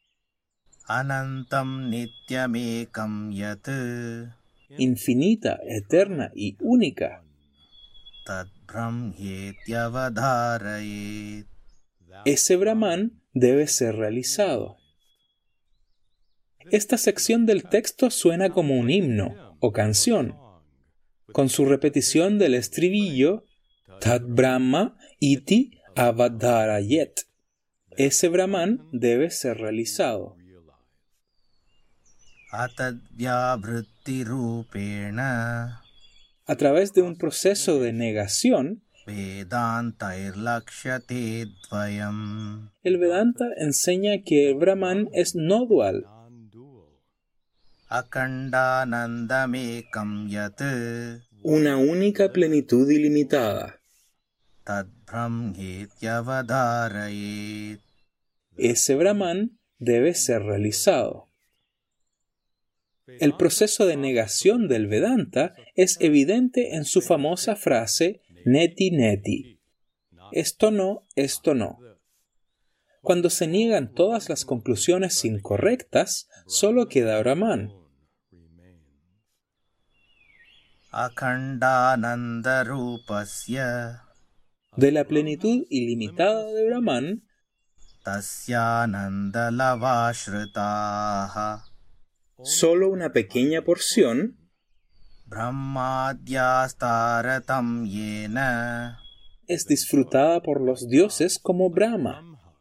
Anantam nityamekam yat infinita, eterna y única, Tad brahmhetyavadharayet. ese Brahman debe ser realizado. Esta sección del texto suena como un himno o canción, con su repetición del estribillo Tad Brahma iti avadharayet. Ese Brahman debe ser realizado. Atadvyavrittirupena A través de un proceso de negación, Vedantairlakshate dvayam el Vedanta enseña que el Brahman es no dual, Akhandanandamekam yat una única plenitud ilimitada. Tad brahmhetyavadharayet. Ese Brahman debe ser realizado. El proceso de negación del Vedanta es evidente en su famosa frase neti neti. Esto no, esto no. Cuando se niegan todas las conclusiones incorrectas, solo queda Brahman. Akhandanandarupasya De la plenitud ilimitada de Brahman, tasyanandalavashritaha solo una pequeña porción, brahmadyastaratam yena es disfrutada por los dioses como Brahma.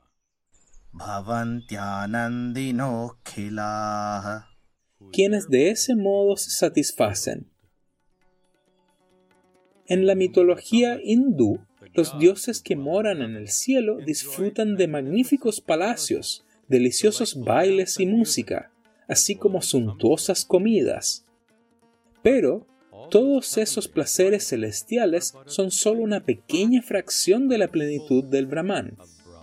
bhavantyanandino khilaha, quienes de ese modo se satisfacen. En la mitología hindú, los dioses que moran en el cielo disfrutan de magníficos palacios, deliciosos bailes y música, así como suntuosas comidas. Pero todos esos placeres celestiales son solo una pequeña fracción de la plenitud del Brahman.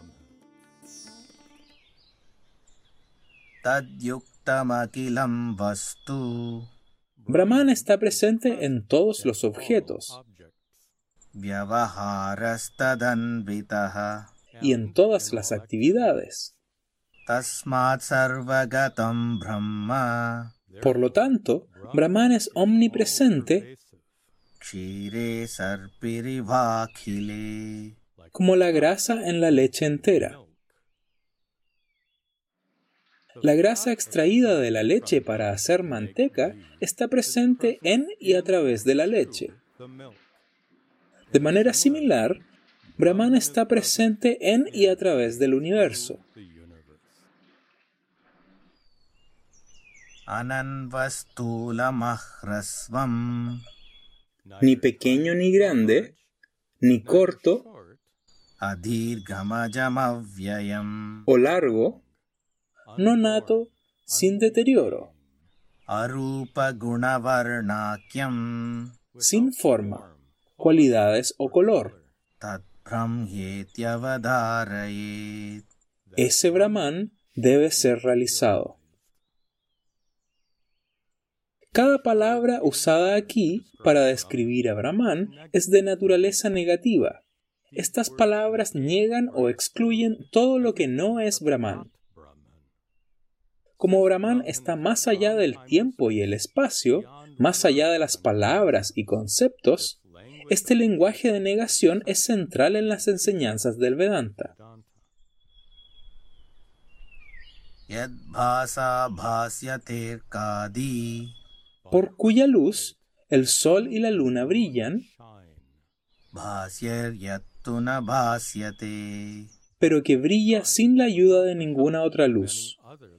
tadyuktamakilam vastu Brahman está presente en todos los objetos vyavaharastadhanvitaha y en todas las actividades. tasmat sarvagatam brahma Por lo tanto, Brahman es omnipresente kshire sarpirivakhile. como la grasa en la leche entera. La grasa extraída de la leche para hacer manteca está presente en y a través de la leche. De manera similar, Brahman está presente en y a través del universo. Ananvastulamahrasvam Ni pequeño ni grande, ni corto adhirgamajamavyayam o largo, no nato, sin deterioro, arupagunavarnakyam sin forma, cualidades o color. tadbrahmyetyavadharayet. Ese Brahman debe ser realizado. Cada palabra usada aquí para describir a Brahman es de naturaleza negativa. Estas palabras niegan o excluyen todo lo que no es Brahman. Como Brahman está más allá del tiempo y el espacio, más allá de las palabras y conceptos, este lenguaje de negación es central en las enseñanzas del Vedanta. Yad bhasa bhasyaterkadi Por cuya luz el sol y la luna brillan, bhasyar yattuna bhasyate pero que brilla sin la ayuda de ninguna otra luz,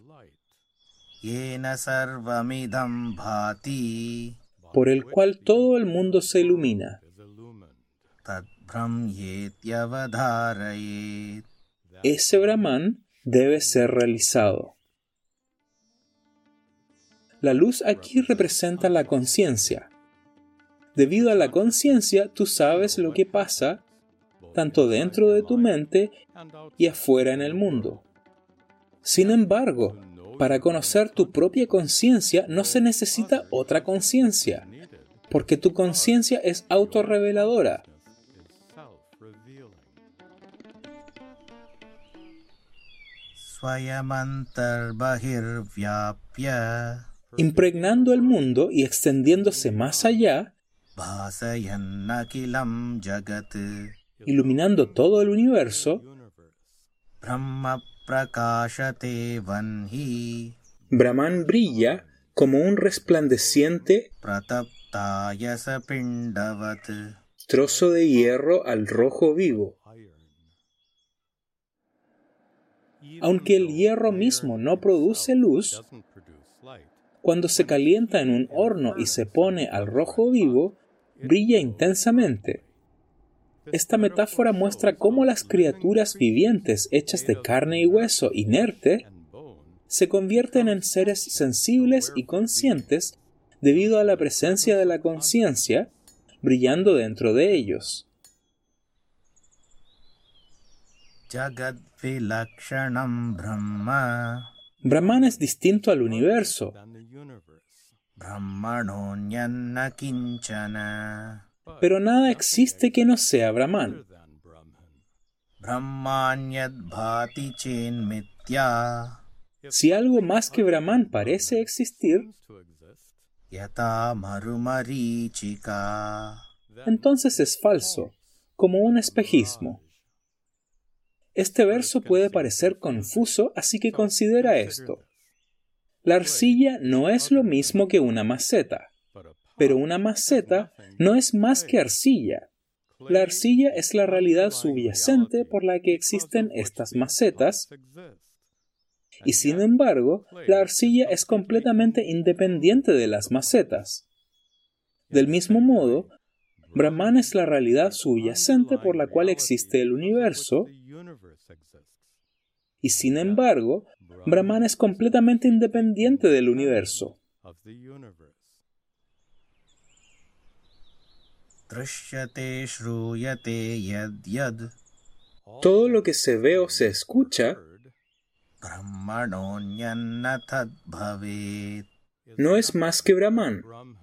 yena sarvamidam bhati por el cual todo el mundo se ilumina. tadbrahmyetyavadharayet. Ese Brahman debe ser realizado. La luz aquí representa la conciencia. Debido a la conciencia, tú sabes lo que pasa tanto dentro de tu mente y afuera en el mundo. Sin embargo, para conocer tu propia conciencia no se necesita otra conciencia, porque tu conciencia es autorreveladora. Swayamantarbahirvyapya Impregnando el mundo y extendiéndose más allá, bhasayannakilam jagat iluminando todo el universo, brahma prakashate vanhi Brahman brilla como un resplandeciente prataptayasa pindavat. trozo de hierro al rojo vivo. Aunque el hierro mismo no produce luz, cuando se calienta en un horno y se pone al rojo vivo, brilla intensamente. Esta metáfora muestra cómo las criaturas vivientes hechas de carne y hueso inerte se convierten en seres sensibles y conscientes debido a la presencia de la conciencia brillando dentro de ellos. Jagat vilakshanam brahma Brahman es distinto al universo, brahmanonyanna kinchana pero nada existe que no sea Brahman. brahmanyad bhati chen mitya Si algo más que Brahman parece existir, yata marumarichika. entonces es falso, como un espejismo. Este verso puede parecer confuso, así que considera esto. La arcilla no es lo mismo que una maceta, pero una maceta no es más que arcilla. La arcilla es la realidad subyacente por la que existen estas macetas, y sin embargo, la arcilla es completamente independiente de las macetas. Del mismo modo, Brahman es la realidad subyacente por la cual existe el universo, y sin embargo, Brahman es completamente independiente del universo. Drishyate shruyate yad yad Todo lo que se ve o se escucha brahmanonyanna tad bhavet no es más que Brahman.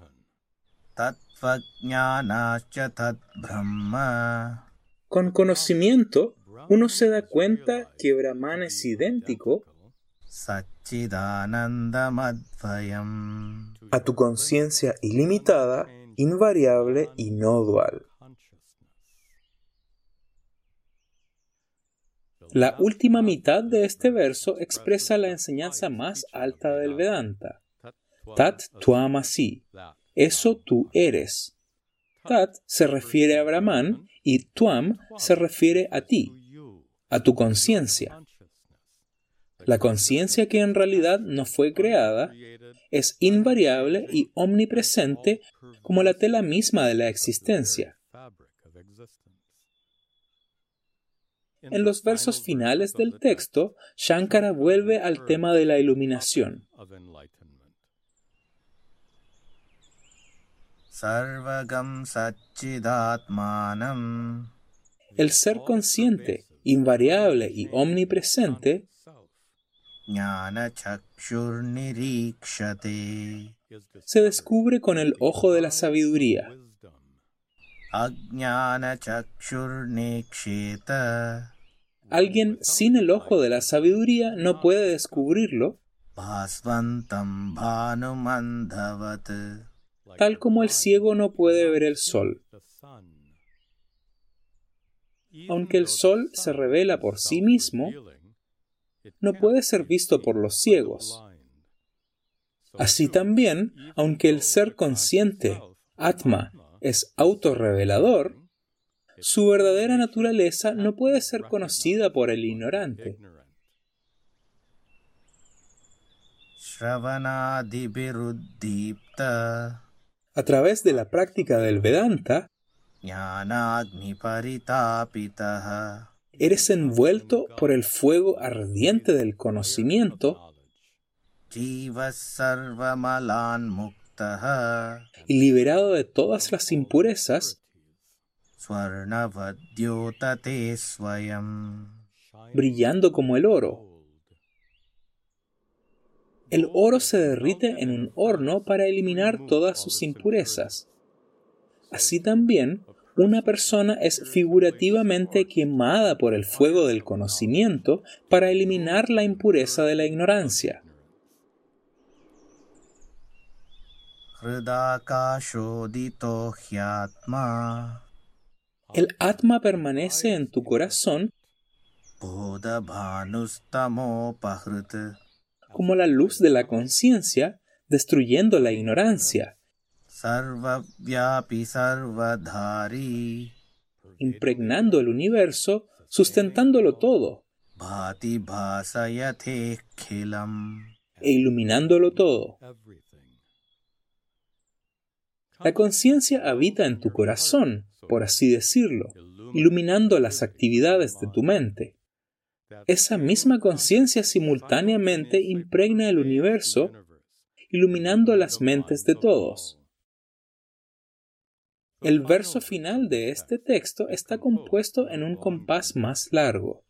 tatvajnanacha tad brahma Con conocimiento, uno se da cuenta que Brahman es idéntico Satchidanandamadvayam a tu conciencia ilimitada, invariable y no dual. La última mitad de este verso expresa la enseñanza más alta del Vedanta. Tat Twamasi. Eso tú eres. Tat se refiere a Brahman y Tuam se refiere a ti, a tu conciencia. La conciencia que en realidad no fue creada es invariable y omnipresente como la tela misma de la existencia. En los versos finales del texto, Shankara vuelve al tema de la iluminación. Sarvagam Satchidatmanam. El ser consciente, invariable y omnipresente Jnana Chakshurnirikshate. se descubre con el ojo de la sabiduría. Ajnana Chakshurniksheta. Alguien sin el ojo de la sabiduría no puede descubrirlo, Bhasvantam Bhanumandhavat. tal como el ciego no puede ver el sol. Aunque el sol se revela por sí mismo, no puede ser visto por los ciegos. Así también, aunque el ser consciente, Atma, es autorrevelador, su verdadera naturaleza no puede ser conocida por el ignorante. Shravanadibiruddipta. A través de la práctica del Vedanta, Jnanagni paritapitaha. eres envuelto por el fuego ardiente del conocimiento Jivas sarvamalan muktaha. y liberado de todas las impurezas, Swarnavadyotate swayam. brillando como el oro. El oro se derrite en un horno para eliminar todas sus impurezas. Así también, una persona es figurativamente quemada por el fuego del conocimiento para eliminar la impureza de la ignorancia. Hridakashodito hyatma. El Atma permanece en tu corazón Bodhabhanustamo-pahrit. como la luz de la conciencia, destruyendo la ignorancia, Sarvavyapi sarvadhari. impregnando el universo, sustentándolo todo Bhati bhasayate khilam. e iluminándolo todo. La conciencia habita en tu corazón, por así decirlo, iluminando las actividades de tu mente. Esa misma conciencia simultáneamente impregna el universo, iluminando las mentes de todos. El verso final de este texto está compuesto en un compás más largo.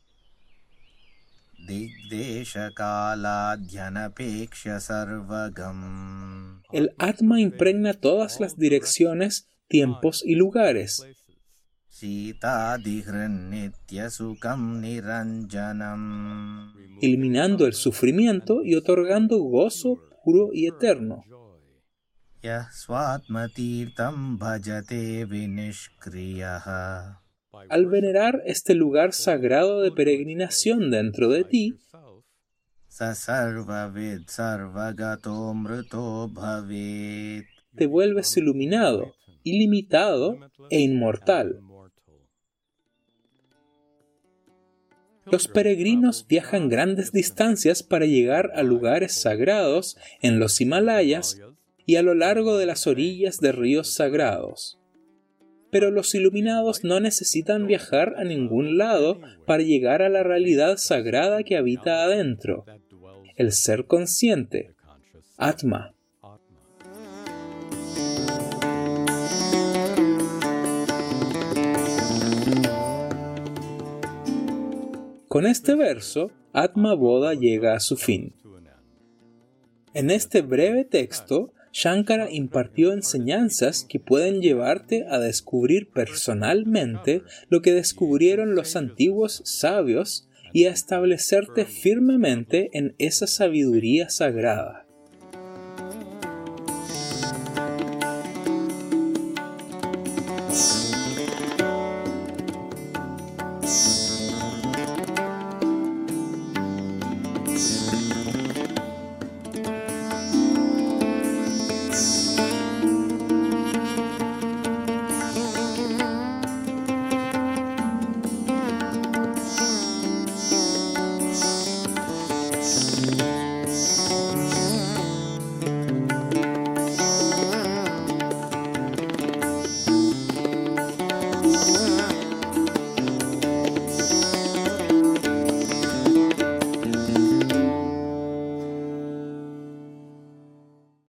Digdeshakaladhyanapeksha sarvagam. El Atma impregna todas las direcciones, tiempos y lugares, Sitadihrannitya-sukam niranjanam. eliminando el sufrimiento y otorgando gozo puro y eterno. Yah swatmatirtam bhajate vinishkriyaha. Al venerar este lugar sagrado de peregrinación dentro de ti, Sa sarvavid sarvagato mrito bhavet. te vuelves iluminado, ilimitado e inmortal. Los peregrinos viajan grandes distancias para llegar a lugares sagrados en los Himalayas y a lo largo de las orillas de ríos sagrados. Pero los iluminados no necesitan viajar a ningún lado para llegar a la realidad sagrada que habita adentro, el ser consciente, Atma. Con este verso, Atma Bodha llega a su fin. En este breve texto, Shankara impartió enseñanzas que pueden llevarte a descubrir personalmente lo que descubrieron los antiguos sabios y a establecerte firmemente en esa sabiduría sagrada.